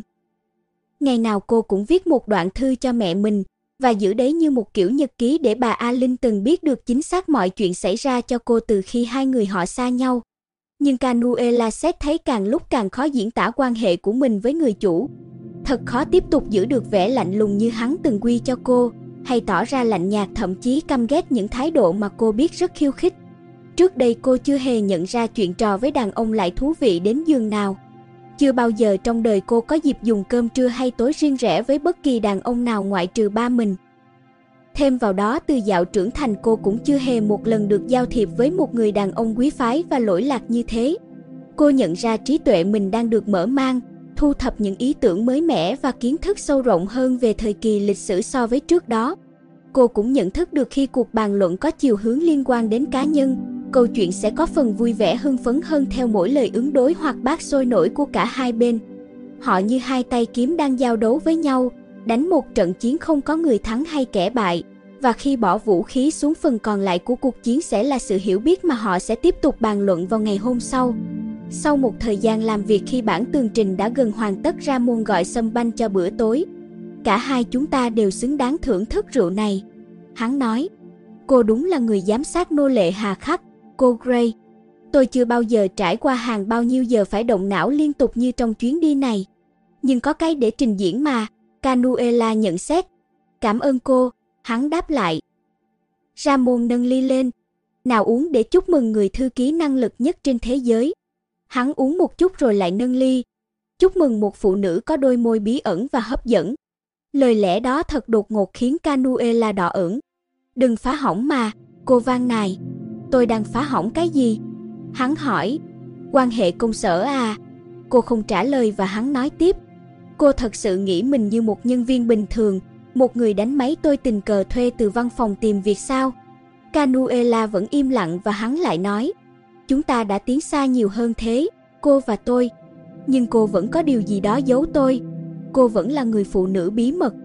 [SPEAKER 1] Ngày nào cô cũng viết một đoạn thư cho mẹ mình và giữ đấy như một kiểu nhật ký để bà Alin từng biết được chính xác mọi chuyện xảy ra cho cô từ khi hai người họ xa nhau. Nhưng Canuella xét thấy càng lúc càng khó diễn tả quan hệ của mình với người chủ. Thật khó tiếp tục giữ được vẻ lạnh lùng như hắn từng quy cho cô, hay tỏ ra lạnh nhạt thậm chí căm ghét những thái độ mà cô biết rất khiêu khích. Trước đây cô chưa hề nhận ra chuyện trò với đàn ông lại thú vị đến giường nào. Chưa bao giờ trong đời cô có dịp dùng cơm trưa hay tối riêng rẽ với bất kỳ đàn ông nào ngoại trừ ba mình. Thêm vào đó từ dạo trưởng thành cô cũng chưa hề một lần được giao thiệp với một người đàn ông quý phái và lỗi lạc như thế. Cô nhận ra trí tuệ mình đang được mở mang, thu thập những ý tưởng mới mẻ và kiến thức sâu rộng hơn về thời kỳ lịch sử so với trước đó. Cô cũng nhận thức được khi cuộc bàn luận có chiều hướng liên quan đến cá nhân, câu chuyện sẽ có phần vui vẻ hưng phấn hơn theo mỗi lời ứng đối hoặc bác sôi nổi của cả hai bên. Họ như hai tay kiếm đang giao đấu với nhau, đánh một trận chiến không có người thắng hay kẻ bại, và khi bỏ vũ khí xuống phần còn lại của cuộc chiến sẽ là sự hiểu biết mà họ sẽ tiếp tục bàn luận vào ngày hôm sau. Sau một thời gian làm việc khi bản tường trình đã gần hoàn tất, Ramon gọi sâm banh cho bữa tối. Cả hai chúng ta đều xứng đáng thưởng thức rượu này, hắn nói. Cô đúng là người giám sát nô lệ hà khắc, cô Gray. Tôi chưa bao giờ trải qua hàng bao nhiêu giờ phải động não liên tục như trong chuyến đi này. Nhưng có cái để trình diễn mà, Canuella nhận xét. Cảm ơn cô, hắn đáp lại. Ramon nâng ly lên. Nào uống để chúc mừng người thư ký năng lực nhất trên thế giới. Hắn uống một chút rồi lại nâng ly. Chúc mừng một phụ nữ có đôi môi bí ẩn và hấp dẫn. Lời lẽ đó thật đột ngột khiến Canuela đỏ ửng. Đừng phá hỏng mà, cô van nài. Tôi đang phá hỏng cái gì? Hắn hỏi. Quan hệ công sở à? Cô không trả lời và hắn nói tiếp. Cô thật sự nghĩ mình như một nhân viên bình thường, một người đánh máy tôi tình cờ thuê từ văn phòng tìm việc sao? Canuela vẫn im lặng và hắn lại nói. Chúng ta đã tiến xa nhiều hơn thế, cô và tôi. Nhưng cô vẫn có điều gì đó giấu tôi. Cô vẫn là người phụ nữ bí mật.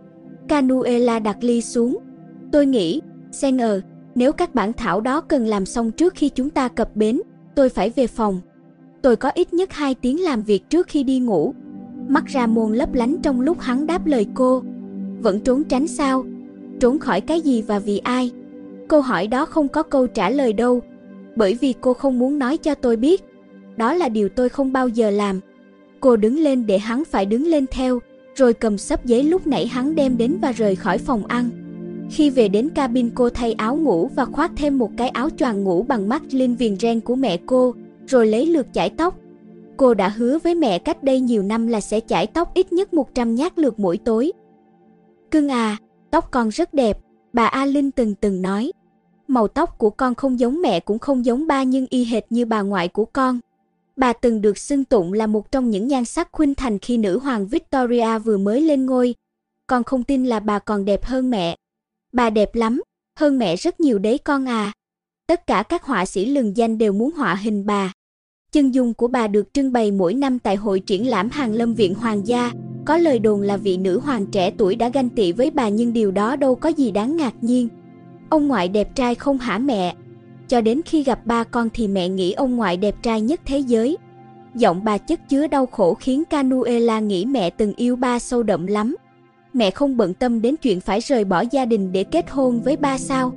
[SPEAKER 1] Canuela đặt ly xuống. Tôi nghĩ, Senner, nếu các bản thảo đó cần làm xong trước khi chúng ta cập bến, tôi phải về phòng. Tôi có ít nhất hai tiếng làm việc trước khi đi ngủ. Mắt Ramon lấp lánh trong lúc hắn đáp lời cô. Vẫn trốn tránh sao? Trốn khỏi cái gì và vì ai? Câu hỏi đó không có câu trả lời đâu. Bởi vì cô không muốn nói cho tôi biết. Đó là điều tôi không bao giờ làm. Cô đứng lên để hắn phải đứng lên theo, rồi cầm xấp giấy lúc nãy hắn đem đến và rời khỏi phòng ăn. Khi về đến cabin, cô thay áo ngủ và khoác thêm một cái áo choàng ngủ bằng Mechlin viền ren của mẹ cô, rồi lấy lượt chải tóc. Cô đã hứa với mẹ cách đây nhiều năm là sẽ chải tóc ít nhất một trăm nhát lượt mỗi tối. Cưng à, tóc con rất đẹp, bà Alin từng từng nói. Màu tóc của con không giống mẹ cũng không giống ba nhưng y hệt như bà ngoại của con. Bà từng được xưng tụng là một trong những nhan sắc khuynh thành khi nữ hoàng Victoria vừa mới lên ngôi. Con không tin là bà còn đẹp hơn mẹ. Bà đẹp lắm, hơn mẹ rất nhiều đấy con à. Tất cả các họa sĩ lừng danh đều muốn họa hình bà. Chân dung của bà được trưng bày mỗi năm tại hội triển lãm Hàn Lâm Viện Hoàng gia. Có lời đồn là vị nữ hoàng trẻ tuổi đã ganh tị với bà nhưng điều đó đâu có gì đáng ngạc nhiên. Ông ngoại đẹp trai không hả mẹ? Cho đến khi gặp ba con thì mẹ nghĩ ông ngoại đẹp trai nhất thế giới. Giọng bà chất chứa đau khổ khiến Canuela nghĩ mẹ từng yêu ba sâu đậm lắm. Mẹ không bận tâm đến chuyện phải rời bỏ gia đình để kết hôn với ba sao?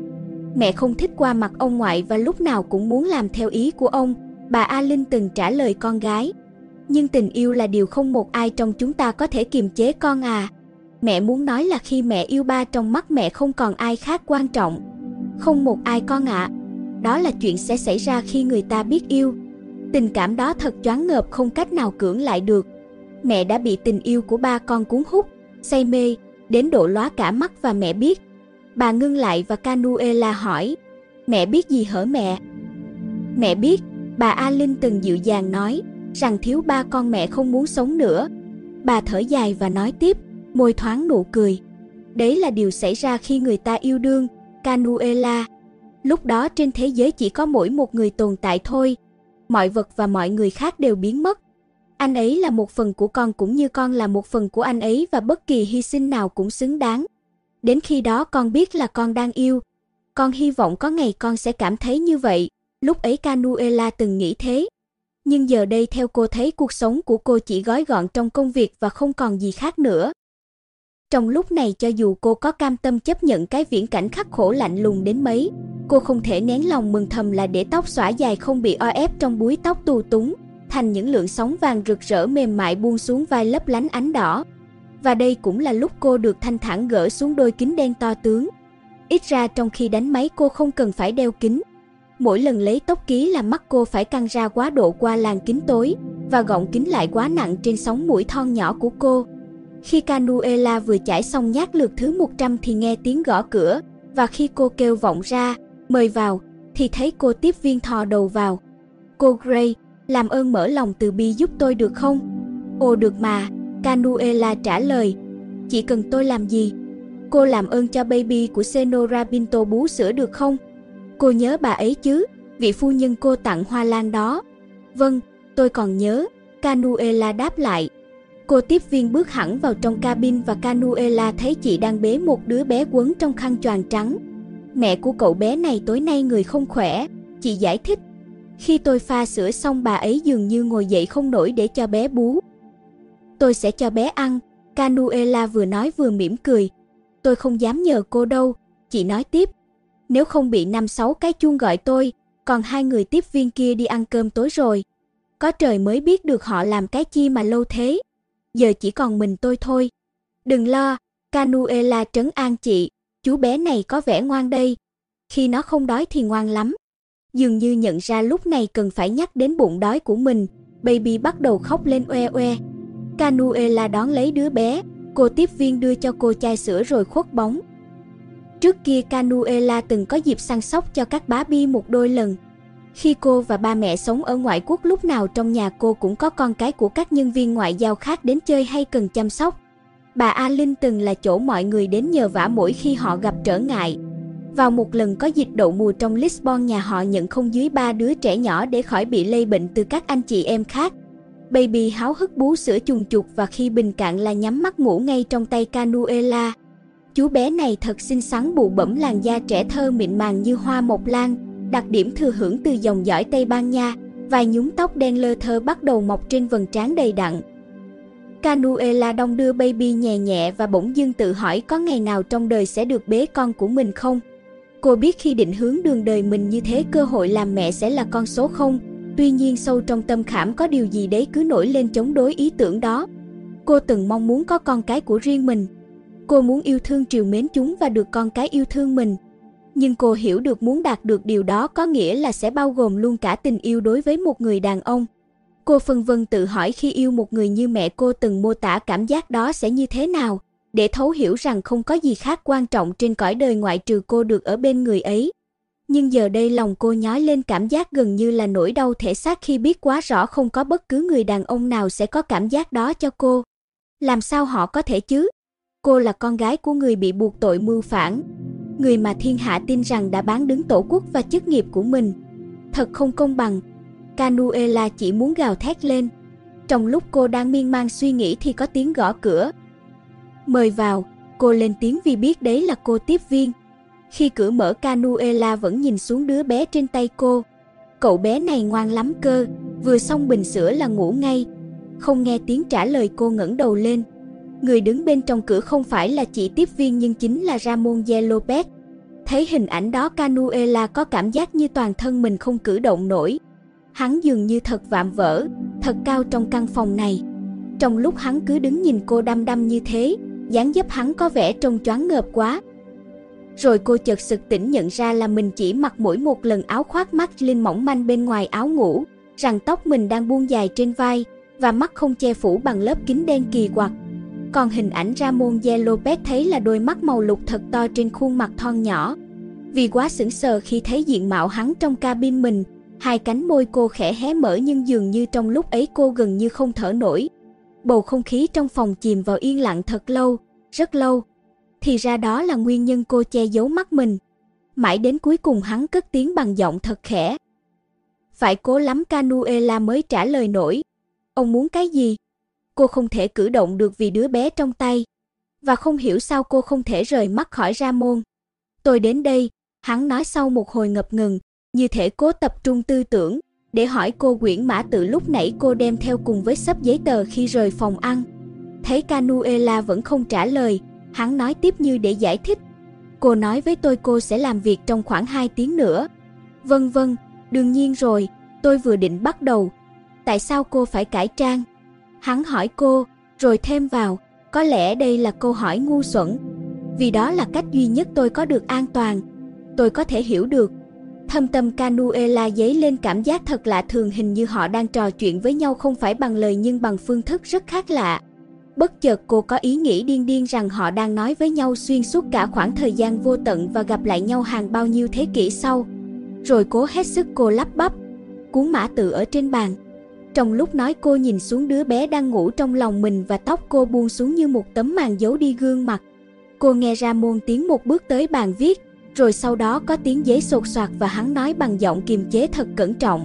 [SPEAKER 1] Mẹ không thích qua mặt ông ngoại và lúc nào cũng muốn làm theo ý của ông, bà Alin từng trả lời con gái. Nhưng tình yêu là điều không một ai trong chúng ta có thể kiềm chế con à. Mẹ muốn nói là khi mẹ yêu ba trong mắt mẹ không còn ai khác quan trọng. Không một ai con ạ. À. Đó là chuyện sẽ xảy ra khi người ta biết yêu. Tình cảm đó thật choáng ngợp không cách nào cưỡng lại được. Mẹ đã bị tình yêu của ba con cuốn hút, say mê, đến độ lóa cả mắt và mẹ biết. Bà ngưng lại và Canuela hỏi. Mẹ biết gì hở mẹ? Mẹ biết, bà Alin từng dịu dàng nói, rằng thiếu ba con mẹ không muốn sống nữa. Bà thở dài và nói tiếp, môi thoáng nụ cười. Đấy là điều xảy ra khi người ta yêu đương, Canuela. Lúc đó trên thế giới chỉ có mỗi một người tồn tại thôi. Mọi vật và mọi người khác đều biến mất. Anh ấy là một phần của con cũng như con là một phần của anh ấy và bất kỳ hy sinh nào cũng xứng đáng. Đến khi đó con biết là con đang yêu. Con hy vọng có ngày con sẽ cảm thấy như vậy. Lúc ấy Canuela từng nghĩ thế. Nhưng giờ đây theo cô thấy cuộc sống của cô chỉ gói gọn trong công việc và không còn gì khác nữa. Trong lúc này cho dù cô có cam tâm chấp nhận cái viễn cảnh khắc khổ lạnh lùng đến mấy, cô không thể nén lòng mừng thầm là để tóc xõa dài không bị o ép trong búi tóc tù túng, thành những lượn sóng vàng rực rỡ mềm mại buông xuống vai lấp lánh ánh đỏ. Và đây cũng là lúc cô được thanh thản gỡ xuống đôi kính đen to tướng. Ít ra trong khi đánh máy cô không cần phải đeo kính. Mỗi lần lấy tóc ký là mắt cô phải căng ra quá độ qua làn kính tối, và gọng kính lại quá nặng trên sóng mũi thon nhỏ của cô. Khi Canuela vừa chải xong nhát lượt thứ một trăm thì nghe tiếng gõ cửa, và khi cô kêu vọng ra, mời vào, thì thấy cô tiếp viên thò đầu vào. Cô Gray, làm ơn mở lòng từ bi giúp tôi được không? Ồ được mà, Canuela trả lời. Chỉ cần tôi làm gì? Cô làm ơn cho baby của Senora Pinto bú sữa được không? Cô nhớ bà ấy chứ, vị phu nhân cô tặng hoa lan đó. Vâng, tôi còn nhớ, Canuela đáp lại. Cô tiếp viên bước hẳn vào trong cabin và Canuela thấy chị đang bế một đứa bé quấn trong khăn choàng trắng. Mẹ của cậu bé này tối nay người không khỏe, chị giải thích. Khi tôi pha sữa xong bà ấy dường như ngồi dậy không nổi để cho bé bú. Tôi sẽ cho bé ăn, Canuela vừa nói vừa mỉm cười. Tôi không dám nhờ cô đâu, chị nói tiếp. Nếu không bị năm sáu cái chuông gọi tôi, còn hai người tiếp viên kia đi ăn cơm tối rồi. Có trời mới biết được họ làm cái chi mà lâu thế. Giờ chỉ còn mình tôi thôi. Đừng lo, Canuela trấn an chị, chú bé này có vẻ ngoan đây. Khi nó không đói thì ngoan lắm. Dường như nhận ra lúc này cần phải nhắc đến bụng đói của mình, Baby bắt đầu khóc lên oe oe. Canuela đón lấy đứa bé, cô tiếp viên đưa cho cô chai sữa rồi khuất bóng. Trước kia Canuela từng có dịp săn sóc cho các Barbie một đôi lần. Khi cô và ba mẹ sống ở ngoại quốc, lúc nào trong nhà cô cũng có con cái của các nhân viên ngoại giao khác đến chơi hay cần chăm sóc. Bà Alin từng là chỗ mọi người đến nhờ vả mỗi khi họ gặp trở ngại. Vào một lần có dịch đậu mùa trong Lisbon, nhà họ nhận không dưới ba đứa trẻ nhỏ để khỏi bị lây bệnh từ các anh chị em khác. Baby háo hức bú sữa chùng chục và khi bình cạn là nhắm mắt ngủ ngay trong tay Canuela. Chú bé này thật xinh xắn, bụ bẫm, làn da trẻ thơ mịn màng như hoa mộc lan, đặc điểm thừa hưởng từ dòng dõi Tây Ban Nha, vài nhúm tóc đen lơ thơ bắt đầu mọc trên vầng trán đầy đặn. Canuela đong đưa Baby nhẹ nhẹ và bỗng dưng tự hỏi có ngày nào trong đời sẽ được bế con của mình không? Cô biết khi định hướng đường đời mình như thế, cơ hội làm mẹ sẽ là con số không. Tuy nhiên sâu trong tâm khảm có điều gì đấy cứ nổi lên chống đối ý tưởng đó. Cô từng mong muốn có con cái của riêng mình. Cô muốn yêu thương trìu mến chúng và được con cái yêu thương mình. Nhưng cô hiểu được muốn đạt được điều đó có nghĩa là sẽ bao gồm luôn cả tình yêu đối với một người đàn ông. Cô phân vân tự hỏi khi yêu một người như mẹ cô từng mô tả cảm giác đó sẽ như thế nào, để thấu hiểu rằng không có gì khác quan trọng trên cõi đời ngoại trừ cô được ở bên người ấy. Nhưng giờ đây lòng cô nhói lên cảm giác gần như là nỗi đau thể xác khi biết quá rõ không có bất cứ người đàn ông nào sẽ có cảm giác đó cho cô. Làm sao họ có thể chứ? Cô là con gái của người bị buộc tội mưu phản, người mà thiên hạ tin rằng đã bán đứng tổ quốc và chức nghiệp của mình. Thật không công bằng. Canuela chỉ muốn gào thét lên. Trong lúc cô đang miên man suy nghĩ thì có tiếng gõ cửa. Mời vào, cô lên tiếng vì biết đấy là cô tiếp viên. Khi cửa mở, Canuela vẫn nhìn xuống đứa bé trên tay cô. Cậu bé này ngoan lắm cơ, vừa xong bình sữa là ngủ ngay. Không nghe tiếng trả lời, cô ngẩng đầu lên. Người đứng bên trong cửa không phải là chị tiếp viên nhưng chính là Ramon Lopez. Thấy hình ảnh đó, Canuela có cảm giác như toàn thân mình không cử động nổi. Hắn dường như thật vạm vỡ, thật cao trong căn phòng này. Trong lúc hắn cứ đứng nhìn cô đăm đăm như thế, dáng dấp hắn có vẻ trông choáng ngợp quá. Rồi cô chợt sực tỉnh nhận ra là mình chỉ mặc mỗi một lần áo khoác mắc linh mỏng manh bên ngoài áo ngủ, rằng tóc mình đang buông dài trên vai và mắt không che phủ bằng lớp kính đen kỳ quặc. Còn hình ảnh Ramon Lopez thấy là đôi mắt màu lục thật to trên khuôn mặt thon nhỏ. Vì quá sững sờ khi thấy diện mạo hắn trong cabin mình, hai cánh môi cô khẽ hé mở nhưng dường như trong lúc ấy cô gần như không thở nổi. Bầu không khí trong phòng chìm vào yên lặng thật lâu, rất lâu. Thì ra đó là nguyên nhân cô che giấu mắt mình. Mãi đến cuối cùng hắn cất tiếng bằng giọng thật khẽ. Phải cố lắm Canuela mới trả lời nổi. Ông muốn cái gì? Cô không thể cử động được vì đứa bé trong tay. Và không hiểu sao cô không thể rời mắt khỏi Ramon. Tôi đến đây, hắn nói sau một hồi ngập ngừng, như thể cố tập trung tư tưởng, để hỏi cô quyển mã từ lúc nãy cô đem theo cùng với xấp giấy tờ khi rời phòng ăn. Thấy Canuela vẫn không trả lời, hắn nói tiếp như để giải thích. Cô nói với tôi cô sẽ làm việc trong khoảng hai tiếng nữa. Vâng vâng, đương nhiên rồi, tôi vừa định bắt đầu. Tại sao cô phải cải trang? Hắn hỏi cô, rồi thêm vào, có lẽ đây là câu hỏi ngu xuẩn. Vì đó là cách duy nhất tôi có được an toàn. Tôi có thể hiểu được. Thâm tâm Canuela dấy lên cảm giác thật lạ thường, hình như họ đang trò chuyện với nhau không phải bằng lời nhưng bằng phương thức rất khác lạ. Bất chợt cô có ý nghĩ điên điên rằng họ đang nói với nhau xuyên suốt cả khoảng thời gian vô tận và gặp lại nhau hàng bao nhiêu thế kỷ sau. Rồi cố hết sức cô lắp bắp. Cuốn mã từ ở trên bàn. Trong lúc nói cô nhìn xuống đứa bé đang ngủ trong lòng mình và tóc cô buông xuống như một tấm màn giấu đi gương mặt. Cô nghe Ramon tiến một bước tới bàn viết, rồi sau đó có tiếng giấy xột xoạt và hắn nói bằng giọng kiềm chế thật cẩn trọng.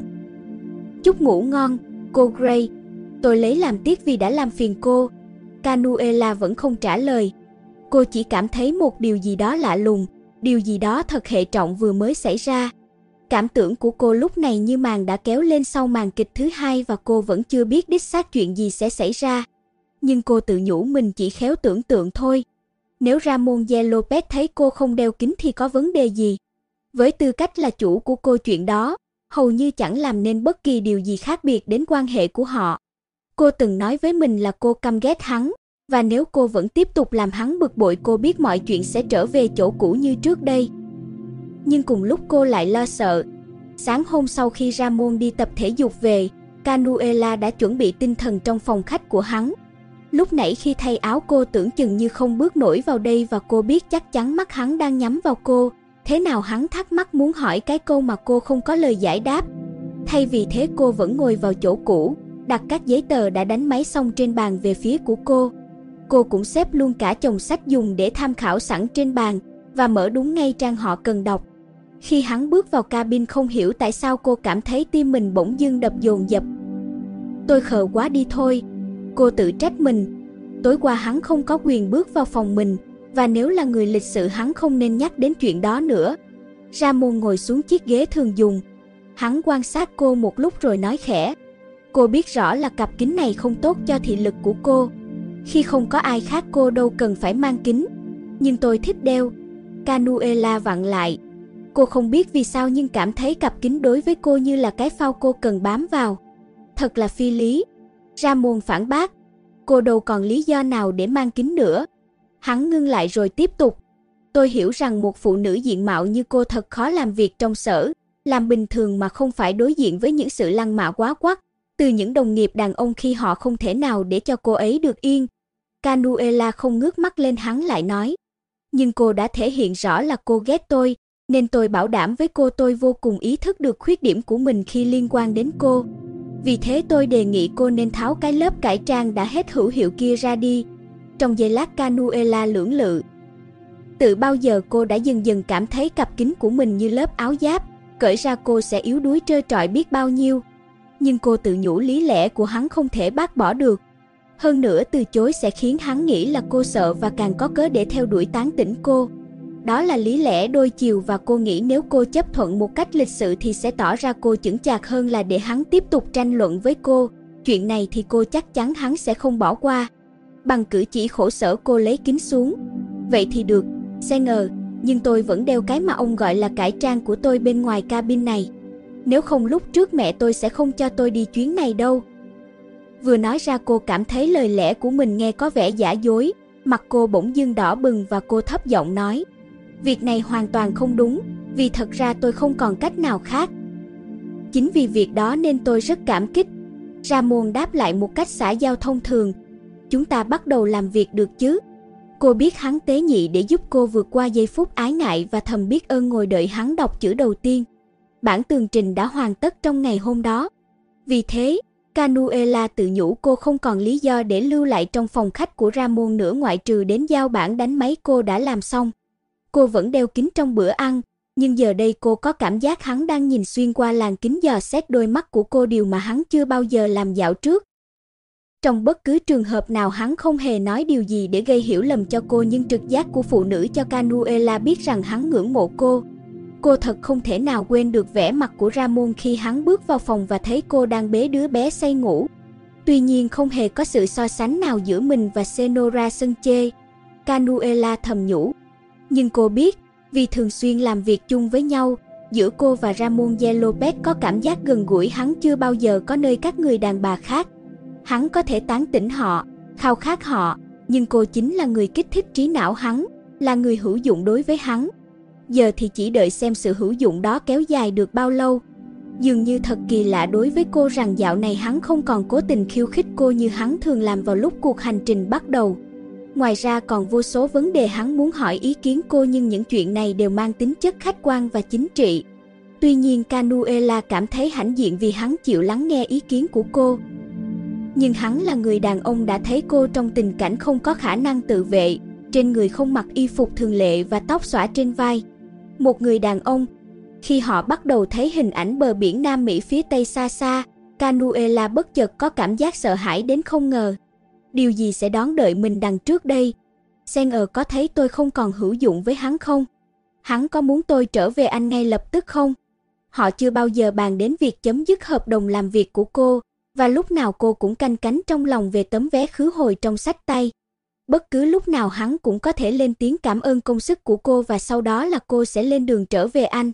[SPEAKER 1] Chúc ngủ ngon, cô Gray. Tôi lấy làm tiếc vì đã làm phiền cô. Canuela vẫn không trả lời. Cô chỉ cảm thấy một điều gì đó lạ lùng, điều gì đó thật hệ trọng vừa mới xảy ra. Cảm tưởng của cô lúc này như màn đã kéo lên sau màn kịch thứ hai và cô vẫn chưa biết đích xác chuyện gì sẽ xảy ra. Nhưng cô tự nhủ mình chỉ khéo tưởng tượng thôi. Nếu Ramon Lopez thấy cô không đeo kính thì có vấn đề gì? Với tư cách là chủ của cô, chuyện đó hầu như chẳng làm nên bất kỳ điều gì khác biệt đến quan hệ của họ. Cô từng nói với mình là cô căm ghét hắn, và nếu cô vẫn tiếp tục làm hắn bực bội, cô biết mọi chuyện sẽ trở về chỗ cũ như trước đây. Nhưng cùng lúc cô lại lo sợ. Sáng hôm sau khi Ramon đi tập thể dục về, Canuela đã chuẩn bị tinh thần trong phòng khách của hắn. Lúc nãy khi thay áo cô tưởng chừng như không bước nổi vào đây và cô biết chắc chắn mắt hắn đang nhắm vào cô. Thế nào hắn thắc mắc muốn hỏi cái câu mà cô không có lời giải đáp. Thay vì thế cô vẫn ngồi vào chỗ cũ, đặt các giấy tờ đã đánh máy xong trên bàn về phía của cô. Cô cũng xếp luôn cả chồng sách dùng để tham khảo sẵn trên bàn và mở đúng ngay trang họ cần đọc. Khi hắn bước vào cabin không hiểu tại sao cô cảm thấy tim mình bỗng dưng đập dồn dập. Tôi khờ quá đi thôi, cô tự trách mình. Tối qua hắn không có quyền bước vào phòng mình, và nếu là người lịch sự hắn không nên nhắc đến chuyện đó nữa. Ramon ngồi xuống chiếc ghế thường dùng. Hắn quan sát cô một lúc rồi nói khẽ. Cô biết rõ là cặp kính này không tốt cho thị lực của cô. Khi không có ai khác cô đâu cần phải mang kính. Nhưng tôi thích đeo. Canuela vặn lại. Cô không biết vì sao nhưng cảm thấy cặp kính đối với cô như là cái phao cô cần bám vào. Thật là phi lý. Ramon phản bác. Cô đâu còn lý do nào để mang kính nữa. Hắn ngưng lại rồi tiếp tục. Tôi hiểu rằng một phụ nữ diện mạo như cô thật khó làm việc trong sở, làm bình thường mà không phải đối diện với những sự lăng mạ quá quắt từ những đồng nghiệp đàn ông khi họ không thể nào để cho cô ấy được yên. Canuela không ngước mắt lên hắn lại nói. Nhưng cô đã thể hiện rõ là cô ghét tôi, nên tôi bảo đảm với cô tôi vô cùng ý thức được khuyết điểm của mình khi liên quan đến cô. Vì thế tôi đề nghị cô nên tháo cái lớp cải trang đã hết hữu hiệu kia ra đi. Trong giây lát Canuela lưỡng lự. Từ bao giờ cô đã dần dần cảm thấy cặp kính của mình như lớp áo giáp, cởi ra cô sẽ yếu đuối trơ trọi biết bao nhiêu. Nhưng cô tự nhủ lý lẽ của hắn không thể bác bỏ được. Hơn nữa từ chối sẽ khiến hắn nghĩ là cô sợ và càng có cớ để theo đuổi tán tỉnh cô. Đó là lý lẽ đôi chiều và cô nghĩ nếu cô chấp thuận một cách lịch sự thì sẽ tỏ ra cô chững chạc hơn là để hắn tiếp tục tranh luận với cô. Chuyện này thì cô chắc chắn hắn sẽ không bỏ qua. Bằng cử chỉ khổ sở cô lấy kính xuống. Vậy thì được, Sanger, nhưng tôi vẫn đeo cái mà ông gọi là cải trang của tôi bên ngoài cabin này. Nếu không lúc trước mẹ tôi sẽ không cho tôi đi chuyến này đâu. Vừa nói ra cô cảm thấy lời lẽ của mình nghe có vẻ giả dối. Mặt cô bỗng dưng đỏ bừng và cô thấp giọng nói. Việc này hoàn toàn không đúng, vì thật ra tôi không còn cách nào khác. Chính vì việc đó nên tôi rất cảm kích. Ramon đáp lại một cách xã giao thông thường. Chúng ta bắt đầu làm việc được chứ? Cô biết hắn tế nhị để giúp cô vượt qua giây phút ái ngại và thầm biết ơn ngồi đợi hắn đọc chữ đầu tiên. Bản tường trình đã hoàn tất trong ngày hôm đó. Vì thế, Canuela tự nhủ cô không còn lý do để lưu lại trong phòng khách của Ramon nữa ngoại trừ đến giao bản đánh máy cô đã làm xong. Cô vẫn đeo kính trong bữa ăn, nhưng giờ đây cô có cảm giác hắn đang nhìn xuyên qua làn kính dò xét đôi mắt của cô, điều mà hắn chưa bao giờ làm dạo trước. Trong bất cứ trường hợp nào hắn không hề nói điều gì để gây hiểu lầm cho cô, nhưng trực giác của phụ nữ cho Canuela biết rằng hắn ngưỡng mộ cô. Cô thật không thể nào quên được vẻ mặt của Ramon khi hắn bước vào phòng và thấy cô đang bế đứa bé say ngủ. Tuy nhiên không hề có sự so sánh nào giữa mình và Senora Sanchez, Canuela thầm nhủ. Nhưng cô biết, vì thường xuyên làm việc chung với nhau, giữa cô và Ramon Lopez có cảm giác gần gũi hắn chưa bao giờ có nơi các người đàn bà khác. Hắn có thể tán tỉnh họ, khao khát họ, nhưng cô chính là người kích thích trí não hắn, là người hữu dụng đối với hắn. Giờ thì chỉ đợi xem sự hữu dụng đó kéo dài được bao lâu. Dường như thật kỳ lạ đối với cô rằng dạo này hắn không còn cố tình khiêu khích cô như hắn thường làm vào lúc cuộc hành trình bắt đầu. Ngoài ra còn vô số vấn đề hắn muốn hỏi ý kiến cô, nhưng những chuyện này đều mang tính chất khách quan và chính trị. Tuy nhiên Canuela cảm thấy hãnh diện vì hắn chịu lắng nghe ý kiến của cô. Nhưng hắn là người đàn ông đã thấy cô trong tình cảnh không có khả năng tự vệ, trên người không mặc y phục thường lệ và tóc xõa trên vai. Một người đàn ông. Khi họ bắt đầu thấy hình ảnh bờ biển Nam Mỹ phía tây xa xa, Canuela bất chợt có cảm giác sợ hãi đến không ngờ. Điều gì sẽ đón đợi mình đằng trước đây? Sanger có thấy tôi không còn hữu dụng với hắn không? Hắn có muốn tôi trở về Anh ngay lập tức không? Họ chưa bao giờ bàn đến việc chấm dứt hợp đồng làm việc của cô, và lúc nào cô cũng canh cánh trong lòng về tấm vé khứ hồi trong sách tay. Bất cứ lúc nào hắn cũng có thể lên tiếng cảm ơn công sức của cô và sau đó là cô sẽ lên đường trở về Anh.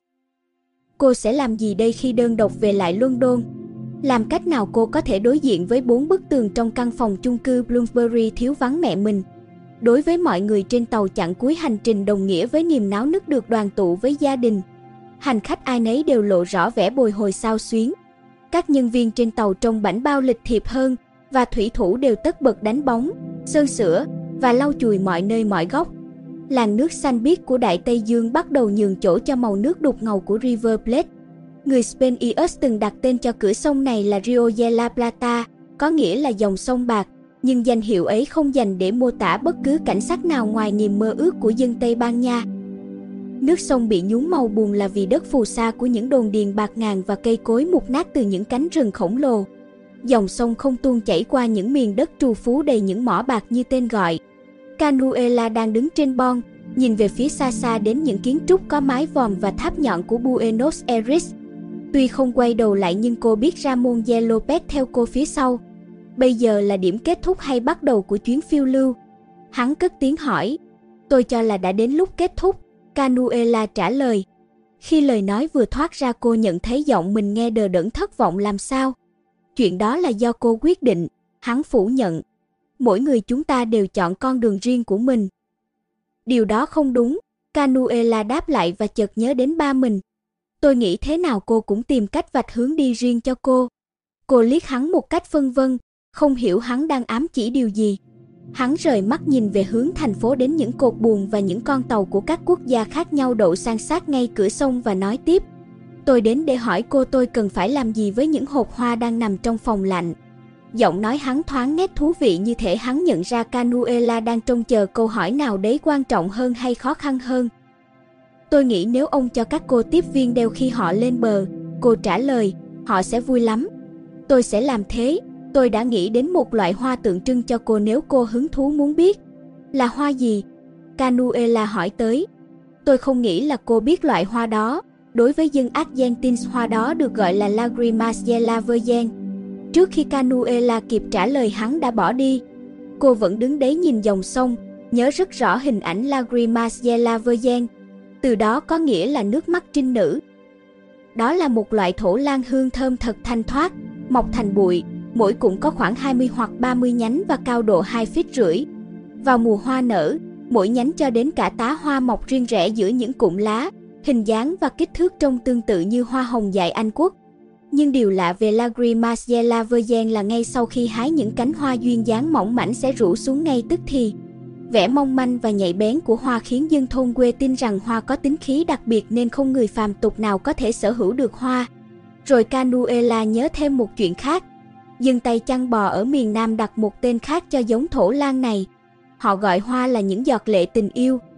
[SPEAKER 1] Cô sẽ làm gì đây khi đơn độc về lại London? Làm cách nào cô có thể đối diện với bốn bức tường trong căn phòng chung cư Bloomsbury thiếu vắng mẹ mình? Đối với mọi người trên tàu chặng cuối hành trình đồng nghĩa với niềm náo nức được đoàn tụ với gia đình. Hành khách ai nấy đều lộ rõ vẻ bồi hồi xao xuyến. Các nhân viên trên tàu trông bảnh bao lịch thiệp hơn, và thủy thủ đều tất bật đánh bóng, sơn sửa và lau chùi mọi nơi mọi góc. Làn nước xanh biếc của Đại Tây Dương bắt đầu nhường chỗ cho màu nước đục ngầu của River Plate. Người Spaniards từng đặt tên cho cửa sông này là Rio de la Plata, có nghĩa là dòng sông bạc, nhưng danh hiệu ấy không dành để mô tả bất cứ cảnh sắc nào ngoài niềm mơ ước của dân Tây Ban Nha. Nước sông bị nhuốm màu buồn là vì đất phù sa của những đồn điền bạc ngàn và cây cối mục nát từ những cánh rừng khổng lồ. Dòng sông không tuôn chảy qua những miền đất trù phú đầy những mỏ bạc như tên gọi. Canuella đang đứng trên bon, nhìn về phía xa xa đến những kiến trúc có mái vòm và tháp nhọn của Buenos Aires. Tuy không quay đầu lại nhưng cô biết Ramon de Lopez theo cô phía sau. Bây giờ là điểm kết thúc hay bắt đầu của chuyến phiêu lưu? Hắn cất tiếng hỏi. Tôi cho là đã đến lúc kết thúc, Canuella trả lời. Khi lời nói vừa thoát ra cô nhận thấy giọng mình nghe đờ đẫn thất vọng làm sao. Chuyện đó là do cô quyết định, hắn phủ nhận. Mỗi người chúng ta đều chọn con đường riêng của mình. Điều đó không đúng, Canuella đáp lại và chợt nhớ đến ba mình. Tôi nghĩ thế nào cô cũng tìm cách vạch hướng đi riêng cho cô. Cô liếc hắn một cách phân vân, không hiểu hắn đang ám chỉ điều gì. Hắn rời mắt nhìn về hướng thành phố đến những cột buồm và những con tàu của các quốc gia khác nhau đậu san sát ngay cửa sông và nói tiếp. Tôi đến để hỏi cô tôi cần phải làm gì với những hộp hoa đang nằm trong phòng lạnh. Giọng nói hắn thoáng nét thú vị như thể hắn nhận ra Canuella đang trông chờ câu hỏi nào đấy quan trọng hơn hay khó khăn hơn. Tôi nghĩ nếu ông cho các cô tiếp viên đeo khi họ lên bờ, cô trả lời, họ sẽ vui lắm. Tôi sẽ làm thế. Tôi đã nghĩ đến một loại hoa tượng trưng cho cô nếu cô hứng thú muốn biết. Là hoa gì? Canuella hỏi tới. Tôi không nghĩ là cô biết loại hoa đó. Đối với dân Argentina, hoa đó được gọi là Lágrimas de la Virgen. Trước khi Canuella kịp trả lời hắn đã bỏ đi. Cô vẫn đứng đấy nhìn dòng sông, nhớ rất rõ hình ảnh Lágrimas de la Virgen. Từ đó có nghĩa là nước mắt trinh nữ. Đó là một loại thổ lan hương thơm thật thanh thoát, mọc thành bụi, mỗi cụm có khoảng hai mươi hoặc ba mươi nhánh và cao độ hai feet rưỡi. Vào mùa hoa nở, mỗi nhánh cho đến cả tá hoa mọc riêng rẽ giữa những cụm lá, hình dáng và kích thước trông tương tự như hoa hồng dại Anh Quốc. Nhưng điều lạ về Lágrimas de la Virgen là ngay sau khi hái những cánh hoa duyên dáng mỏng mảnh sẽ rủ xuống ngay tức thì. Vẻ mong manh và nhạy bén của hoa khiến dân thôn quê tin rằng hoa có tính khí đặc biệt nên không người phàm tục nào có thể sở hữu được hoa. Rồi Canuella nhớ thêm một chuyện khác. Dân Tây chăn bò ở miền Nam đặt một tên khác cho giống thổ lan này. Họ gọi hoa là những giọt lệ tình yêu.